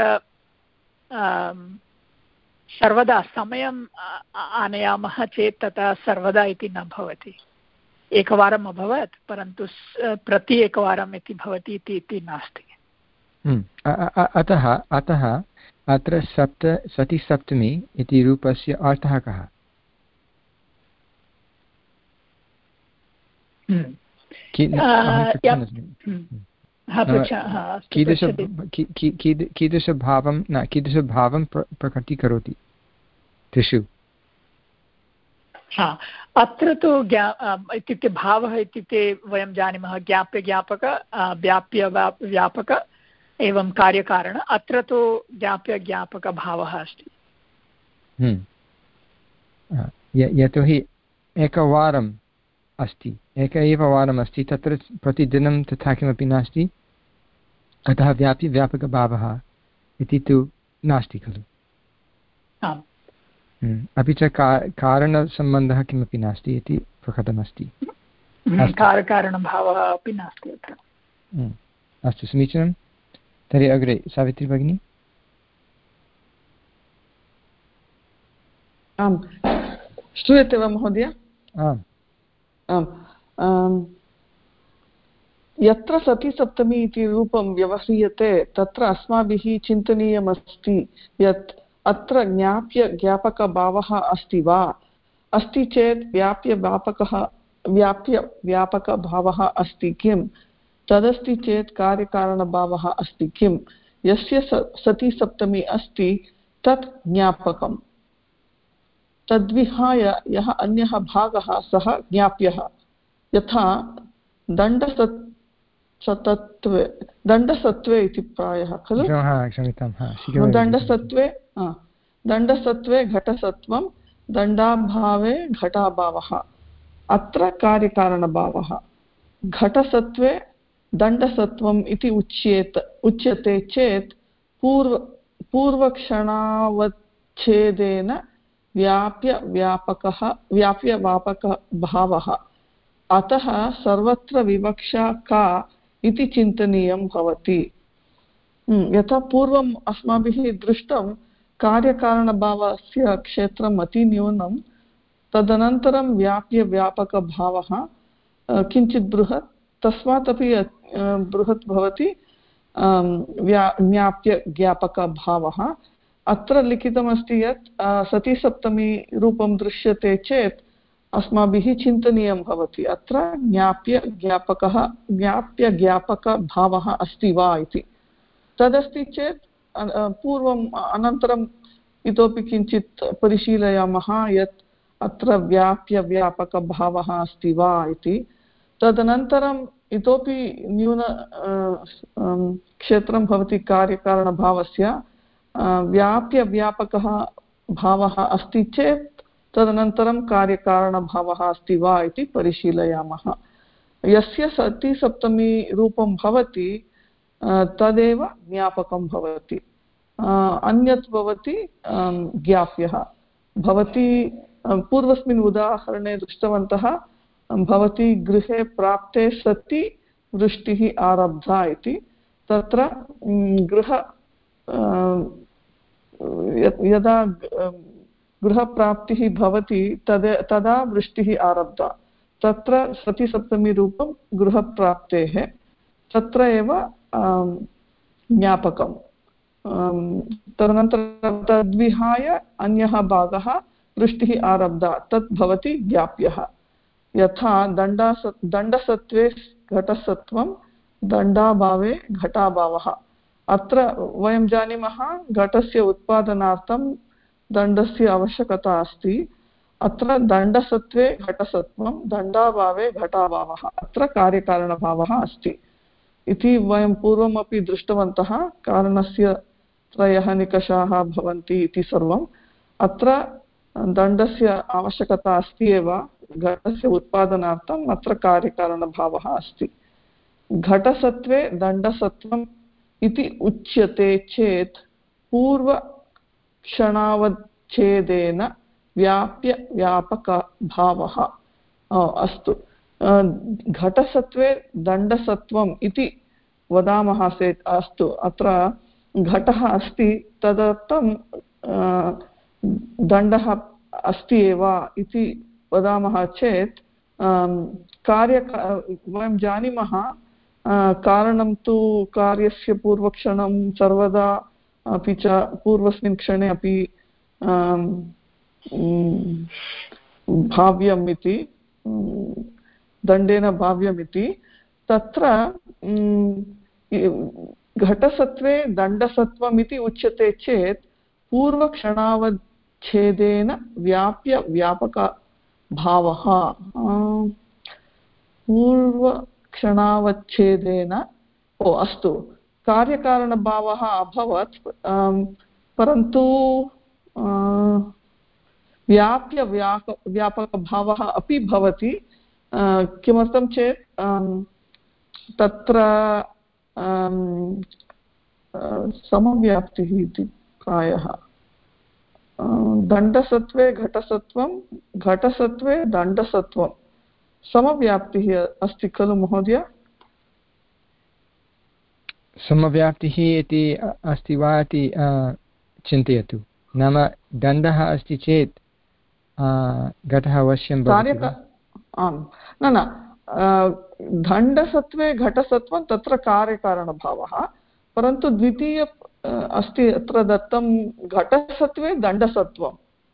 सर्वदा समयम् आनयामः चेत् तथा सर्वदा इति न भवति। एकवारम् अभवत् परन्तु प्रति एकवारम् इति भवति इति नास्ति। अतः अतः अत्र सप्त सतिसप्तमी इति रूपस्य अर्थः कः? कीदृश कीदृशभावं न कीदृशभावं प्रकटीकरोति त्रिषु? हा अत्र तु ज्ञा इत्युक्ते भावः इत्युक्ते वयं जानीमः ज्ञाप्य ज्ञापक व्याप्य व्यापक एवं कार्यकारण। अत्र तु ज्ञाप्य ज्ञापकभावः अस्ति। यतोहि एकवारम् अस्ति एक एव वारम् अस्ति तत्र प्रतिदिनं तथा किमपि नास्ति अतः व्याप्य व्यापकभावः इति तु नास्ति खलु। अपि च का कारणसम्बन्धः किमपि नास्ति इति प्रकटमस्ति। कारकारणभावः अपि नास्ति अत्र। अस्तु समीचीनं। तर्हि अग्रे सावित्री भगिनी। आम् श्रूयते वा महोदय? आम् आम् यत्र सति सप्तमी इति रूपं व्यवह्रियते तत्र अस्माभिः चिन्तनीयमस्ति यत् अत्र ज्ञाप्य ज्ञापकभावः अस्ति वा। अस्ति चेत् व्याप्य व्यापकः व्याप्य व्यापकभावः अस्ति किं, तदस्ति चेत् कार्यकारणभावः अस्ति किं। यस्य सति सप्तमी अस्ति तत् ज्ञापकम्, तद्विहाय यः अन्यः भागः सः ज्ञाप्यः। यथा दण्डसत् सतत्वे दण्डसत्त्वे इति प्रायः खलु, दण्डसत्त्वे दण्डसत्त्वे घटसत्त्वं दण्डाभावे घटाभावः, अत्र कार्यकारणभावः। घटसत्त्वे दण्डसत्त्वम् इति उच्येत उच्यते चेत् पूर्व पूर्वक्षणावच्छेदेन व्याप्य व्यापकः व्याप्य व्यापकभावः, अतः सर्वत्र विवक्षा का इति चिन्तनीयं भवति। यथा पूर्वम् अस्माभिः दृष्टं कार्यकारणभावस्य क्षेत्रम् अतिन्यूनं, तदनन्तरं व्याप्य व्यापकभावः किञ्चित् बृहत्, तस्मात् अपि बृहत् भवति ज्ञाप्य ज्ञापकभावः। अत्र लिखितमस्ति यत् सति सप्तमी रूपं दृश्यते चेत् अस्माभिः चिन्तनीयं भवति अत्र ज्ञाप्य ज्ञापकः ज्ञाप्य ज्ञापकभावः अस्ति वा इति। तदस्ति चेत् पूर्वम् अनन्तरम् इतोपि किञ्चित् परिशीलयामः यत् अत्र व्याप्य व्यापकभावः अस्ति वा इति। तदनन्तरम् इतोपि न्यून क्षेत्रं भवति कार्यकारणभावस्य। व्याप्य व्यापकः भावः अस्ति चेत् तदनन्तरं कार्यकारणभावः अस्ति वा इति परिशीलयामः। यस्य सति सप्तमी रूपं भवति तदेव ज्ञापकं भवति, अन्यत् भवति ज्ञाप्यः। भवती पूर्वस्मिन् उदाहरणे दृष्टवन्तः, भवती गृहे प्राप्ते सति वृष्टिः आरब्धा इति। तत्र गृह यदा गृहप्राप्तिः भवति तद तदा वृष्टिः आरब्धा, तत्र सति सप्तमी रूपं गृहप्राप्तेः, तत्र एव ज्ञापकं। तदनन्तरं तद्विहाय अन्यः भागः वृष्टिः आरब्धा, तत् भवति ज्ञाप्यः। यथा दण्डास दण्डसत्त्वे घटसत्त्वं दण्डाभावे घटाभावः। अत्र वयं जानीमः घटस्य उत्पादनार्थं दण्डस्य आवश्यकता अस्ति। अत्र दण्डसत्त्वे घटसत्त्वं दण्डाभावे घटाभावः, अत्र कार्यकारणभावः अस्ति इति वयं पूर्वमपि दृष्टवन्तः। कारणस्य त्रयः निकषाः भवन्ति इति सर्वम्। अत्र दण्डस्य आवश्यकता अस्ति एव, घटस्य उत्पादनार्थम् अत्र कार्यकारणभावः अस्ति। घटसत्त्वे दण्डसत्त्वम् इति उच्यते चेत् पूर्व क्षणावच्छेदेन व्याप्य व्यापकभावः। अस्तु, घटसत्त्वे दण्डसत्त्वम् इति वदामः चेत्, अस्तु अत्र घटः अस्ति, तदर्थं दण्डः अस्ति एव इति वदामः चेत् कार्य वयं जानीमः कारणं तु कार्यस्य पूर्वक्षणं सर्वदा अपि च पूर्वस्मिन् क्षणे अपि भाव्यम् इति, दण्डेन भाव्यम् इति। तत्र घटसत्त्वे दण्डसत्त्वम् इति उच्यते चेत् पूर्वक्षणावच्छेदेन व्याप्य व्यापकभावः। पूर्वक्षणावच्छेदेन ओ अस्तु, कार्यकारणभावः अभवत्, परन्तु व्याप्य व्याप व्यापकभावः अपि भवति। किमर्थं चेत् तत्र समव्याप्तिः इति प्रायः। दण्डसत्त्वे घटसत्त्वं घटसत्त्वे दण्डसत्त्वं समव्याप्तिः अस्ति खलु महोदय? समव्याप्तिः इति अस्ति वा इति चिन्तयतु। नाम दण्डः अस्ति चेत् घटः अवश्यं भवति वा? आम्, न न दण्डसत्त्वे घटसत्त्वं तत्र कार्यकारणभावः, परन्तु द्वितीय अस्ति अत्र दत्तं घटसत्त्वे दण्डसत्त्वं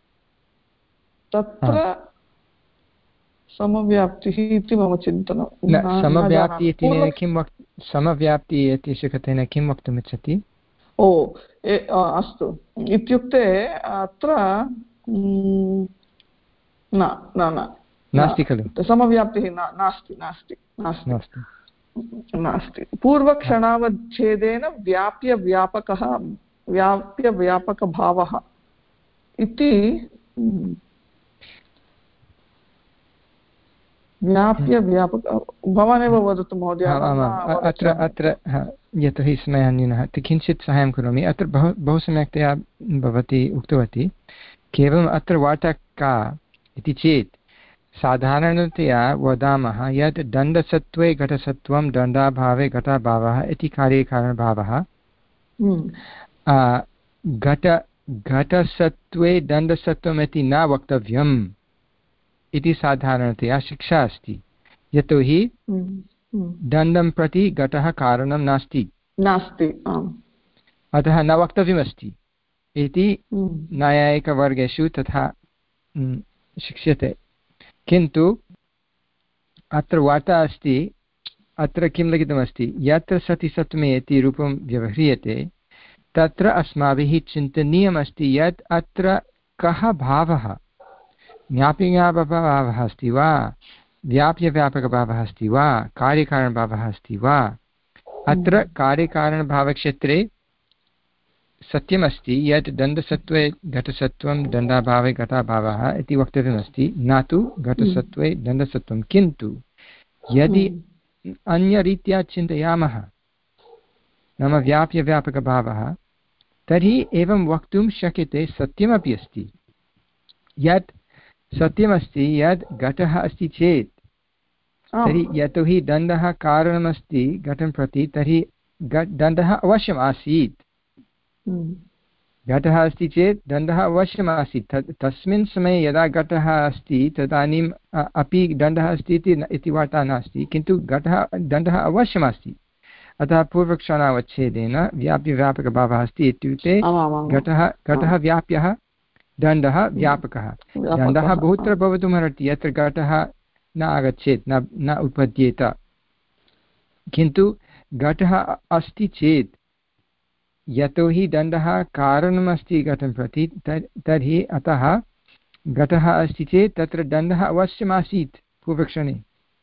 तत्र समव्याप्तिः इति मम चिन्तनं। समव्याप्ति इति किं वक् समव्याप्ति इत्यस्य कथनेन किं वक्तुमिच्छति? ओ अस्तु, इत्युक्ते अत्र न न न नास्ति खलु, समव्याप्तिः नास्ति नास्ति नास्ति नास्ति पूर्वक्षणावच्छेदेन व्याप्य व्यापकः व्याप्य व्यापकभावः इति व्याप्य व्यापक भवानेव वदतु महोदय। अत्र अत्र यतोहि समयः न्यूनः किञ्चित् सहायं करोमि। अत्र बहु बहु सम्यक्तया भवती उक्तवती। केवलम् अत्र वार्ता का इति चेत् साधारणतया वदामः यत् दण्डसत्त्वे घटसत्त्वं दण्डाभावे घटाभावः इति कार्यकारणभावः। घट घटसत्त्वे दण्डसत्त्वम् इति न वक्तव्यम् इति साधारणतया शिक्षा अस्ति, यतोहि दण्डं प्रति घटः कारणं नास्ति नास्ति अतः न वक्तव्यमस्ति इति न्यायिकवर्गेषु तथा शिक्ष्यते। किन्तु अत्र वार्ता अस्ति, अत्र किं लिखितमस्ति, यत्र सति सप्तमे इति रूपं व्यवह्रियते तत्र अस्माभिः चिन्तनीयमस्ति यत् अत्र कः भावः, ज्ञाप्यज्ञापकभावः अस्ति वा, व्याप्यव्यापकभावः अस्ति वा, कार्यकारणभावः अस्ति वा। अत्र कार्यकारणभावक्षेत्रे सत्यमस्ति यत् दण्डसत्त्वे घटसत्त्वं दण्डाभावे घटाभावः इति वक्तव्यमस्ति, न तु घटसत्त्वे दण्डसत्त्वं। किन्तु यदि अन्यरीत्या चिन्तयामः, नाम व्याप्यव्यापकभावः, तर्हि एवं वक्तुं शक्यते, सत्यमपि अस्ति यत् सत्यमस्ति यत् घटः अस्ति चेत् तर्हि यतोहि दण्डः कारणमस्ति घटं प्रति, तर्हि दण्डः अवश्यम् आसीत्। घटः अस्ति चेत् दण्डः अवश्यम् आसीत्। तस्मिन् समये यदा घटः अस्ति तदानीम् अपि दण्डः अस्ति इति वार्ता नास्ति, किन्तु घटः दण्डः अवश्यम् अस्ति। अतः पूर्वक्षणावच्छेदेन व्याप्यव्यापकभावः अस्ति इत्युक्ते घटः घटः व्याप्यः, दण्डः व्यापकः। दण्डः बहुत्र भवितुमर्हति यत्र घटः न आगच्छेत्, न न उत्पद्येत, किन्तु घटः अस्ति चेत् यतोहि दण्डः कारणमस्ति घटं प्रति, तर्हि अतः घटः अस्ति चेत् तत्र दण्डः अवश्यमासीत् पूर्वक्षणे।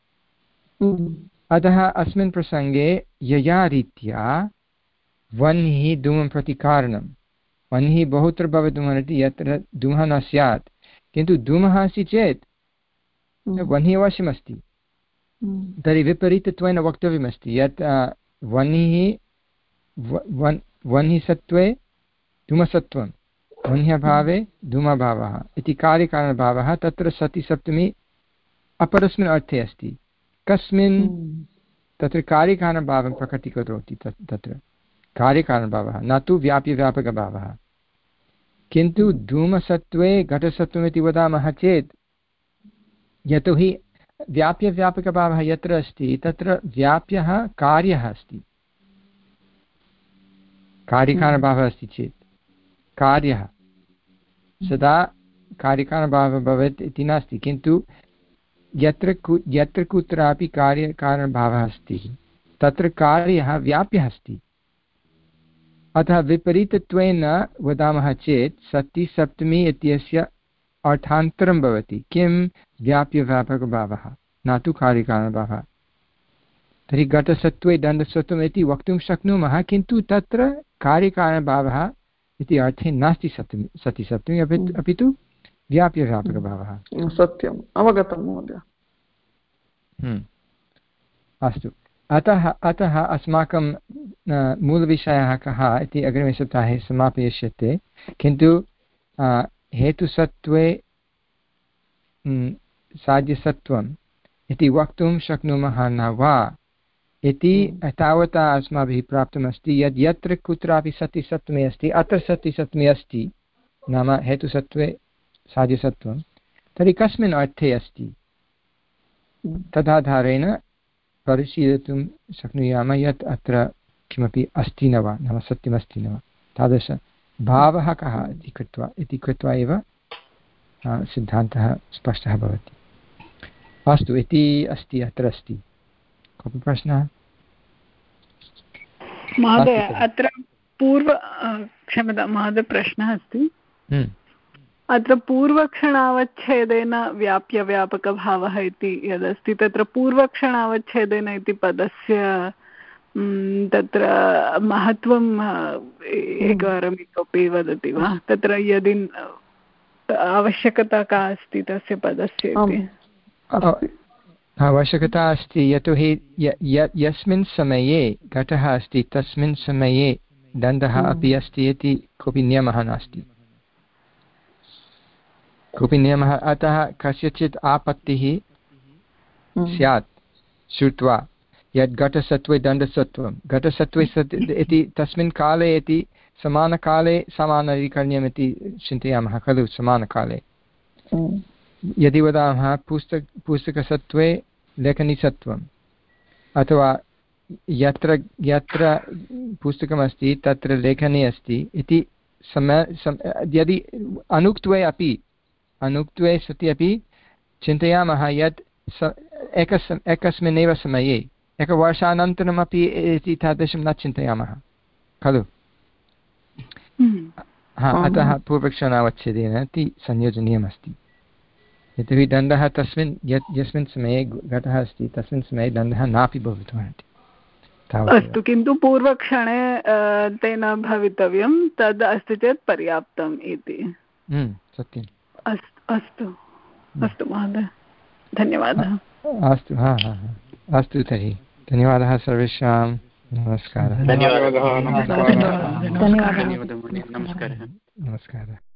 अतः अस्मिन् प्रसङ्गे यया रीत्या वह्निः धूमं प्रति कारणं, वह्निः बहुत्र भवितुमर्हति यत्र धूमः न स्यात्, किन्तु धूमः अस्ति चेत् वह्निः अवश्यमस्ति। तर्हि विपरीतत्वेन वक्तव्यमस्ति यत् वह्निः वह्निसत्त्वे धूमसत्त्वं, वह्न्यभावे धूमभावः इति कार्यकारणभावः तत्र सति सप्तमी अपरस्मिन् अर्थे अस्ति। कस्मिन्? तत्र कार्यकारणभावं प्रकटीकरोति, तत्र कार्यकारणभावः, न तु व्याप्यव्यापकभावः। किन्तु धूमसत्त्वे घटसत्त्वम् इति वदामः चेत्, यतोहि व्याप्यव्यापकभावः यत्र अस्ति तत्र व्याप्यः कार्यः अस्ति, कार्यकारणभावः अस्ति चेत् कार्यः सदा कार्यकारणभावः भवेत् इति नास्ति, किन्तु यत्र कु यत्र कुत्रापि कार्यकारणभावः अस्ति तत्र कार्यः व्याप्यः अस्ति। अतः विपरीतत्वेन वदामः चेत् सति सप्तमी इत्यस्य अर्थान्तरं भवति किं, व्याप्यव्यापकभावः न तु कार्यकारणभावः। तर्हि घटसत्त्वे दण्डसत्त्वम् इति वक्तुं शक्नुमः, किन्तु तत्र कार्यकारणभावः इति अर्थे नास्ति सप्तमी सति सप्तमी, अपि अपि तु व्याप्यव्यापकभावः। सत्यम्, अवगतं महोदय। अस्तु, अतः अतः अस्माकं मूलविषयः कः इति अग्रिमे सप्ताहे समापयिष्यते, किन्तु हेतुसत्त्वे साध्यसत्त्वम् इति वक्तुं शक्नुमः न वा इति तावता अस्माभिः प्राप्तमस्ति यद् यत्र कुत्रापि सति सप्तमी अस्ति अत्र सति सप्तमी अस्ति, नाम हेतुसत्त्वे साध्यसत्त्वं, तर्हि कस्मिन् अर्थे अस्ति तदाधारेण परिशीलयितुं शक्नुयामः यत् अत्र किमपि अस्ति न वा, नाम सत्यमस्ति न वा, तादृशभावः कः इति कृत्वा इति कृत्वा एव सिद्धान्तः स्पष्टः भवति। अस्तु, इति अस्ति, अत्र अस्ति। कोऽपि प्रश्नः? महोदय, अत्र पूर्व क्षम्यतां महोदय, प्रश्नः अस्ति। अत्र पूर्वक्षणावच्छेदेन व्याप्यव्यापकभावः इति यदस्ति, तत्र पूर्वक्षणावच्छेदेन इति पदस्य तत्र महत्त्वं एकवारम् इतोपि वदति वा? तत्र यदि आवश्यकता का अस्ति तस्य पदस्य इति? आवश्यकता अस्ति, यतोहि यस्मिन् समये घटः अस्ति तस्मिन् समये दण्डः अपि अस्ति इति कोऽपि नियमः नास्ति, कोऽपि नियमः। अतः कस्यचित् आपत्तिः स्यात् श्रुत्वा यत् घटसत्त्वे दण्डसत्त्वं, घटसत्त्वे सत् इति तस्मिन् काले इति समानकाले समानाधिकरण्यम् इति चिन्तयामः खलु। समानकाले यदि वदामः पुस्तक पुस्तकसत्त्वे लेखनीसत्त्वम्, अथवा यत्र यत्र पुस्तकमस्ति तत्र लेखनी अस्ति इति समय यदि अनुक्त्वे अपि अनुक्त्वे सति अपि चिन्तयामः यत् स एकस् एकस्मिन्नेव समये एकवर्षानन्तरमपि इति तादृशं न चिन्तयामः खलु। हा, अतः पूर्वक्षणावच्छेदेन इति संयोजनीयमस्ति। यतोहि दण्डः तस्मिन् यत् यस्मिन् समये घटः अस्ति तस्मिन् समये दण्डः नापि भवितुमर्हति। अस्तु, किन्तु पूर्वक्षणे तेन भवितव्यं, तद् अस्ति चेत् पर्याप्तम् इति। सत्यम्। अस्तु अस्तु अस्तु महोदय, धन्यवादः। अस्तु, हा हा हा अस्तु, तर्हि धन्यवादः सर्वेषां। नमस्कारः। धन्यवादः। नमस्कारः। नमस्कारः।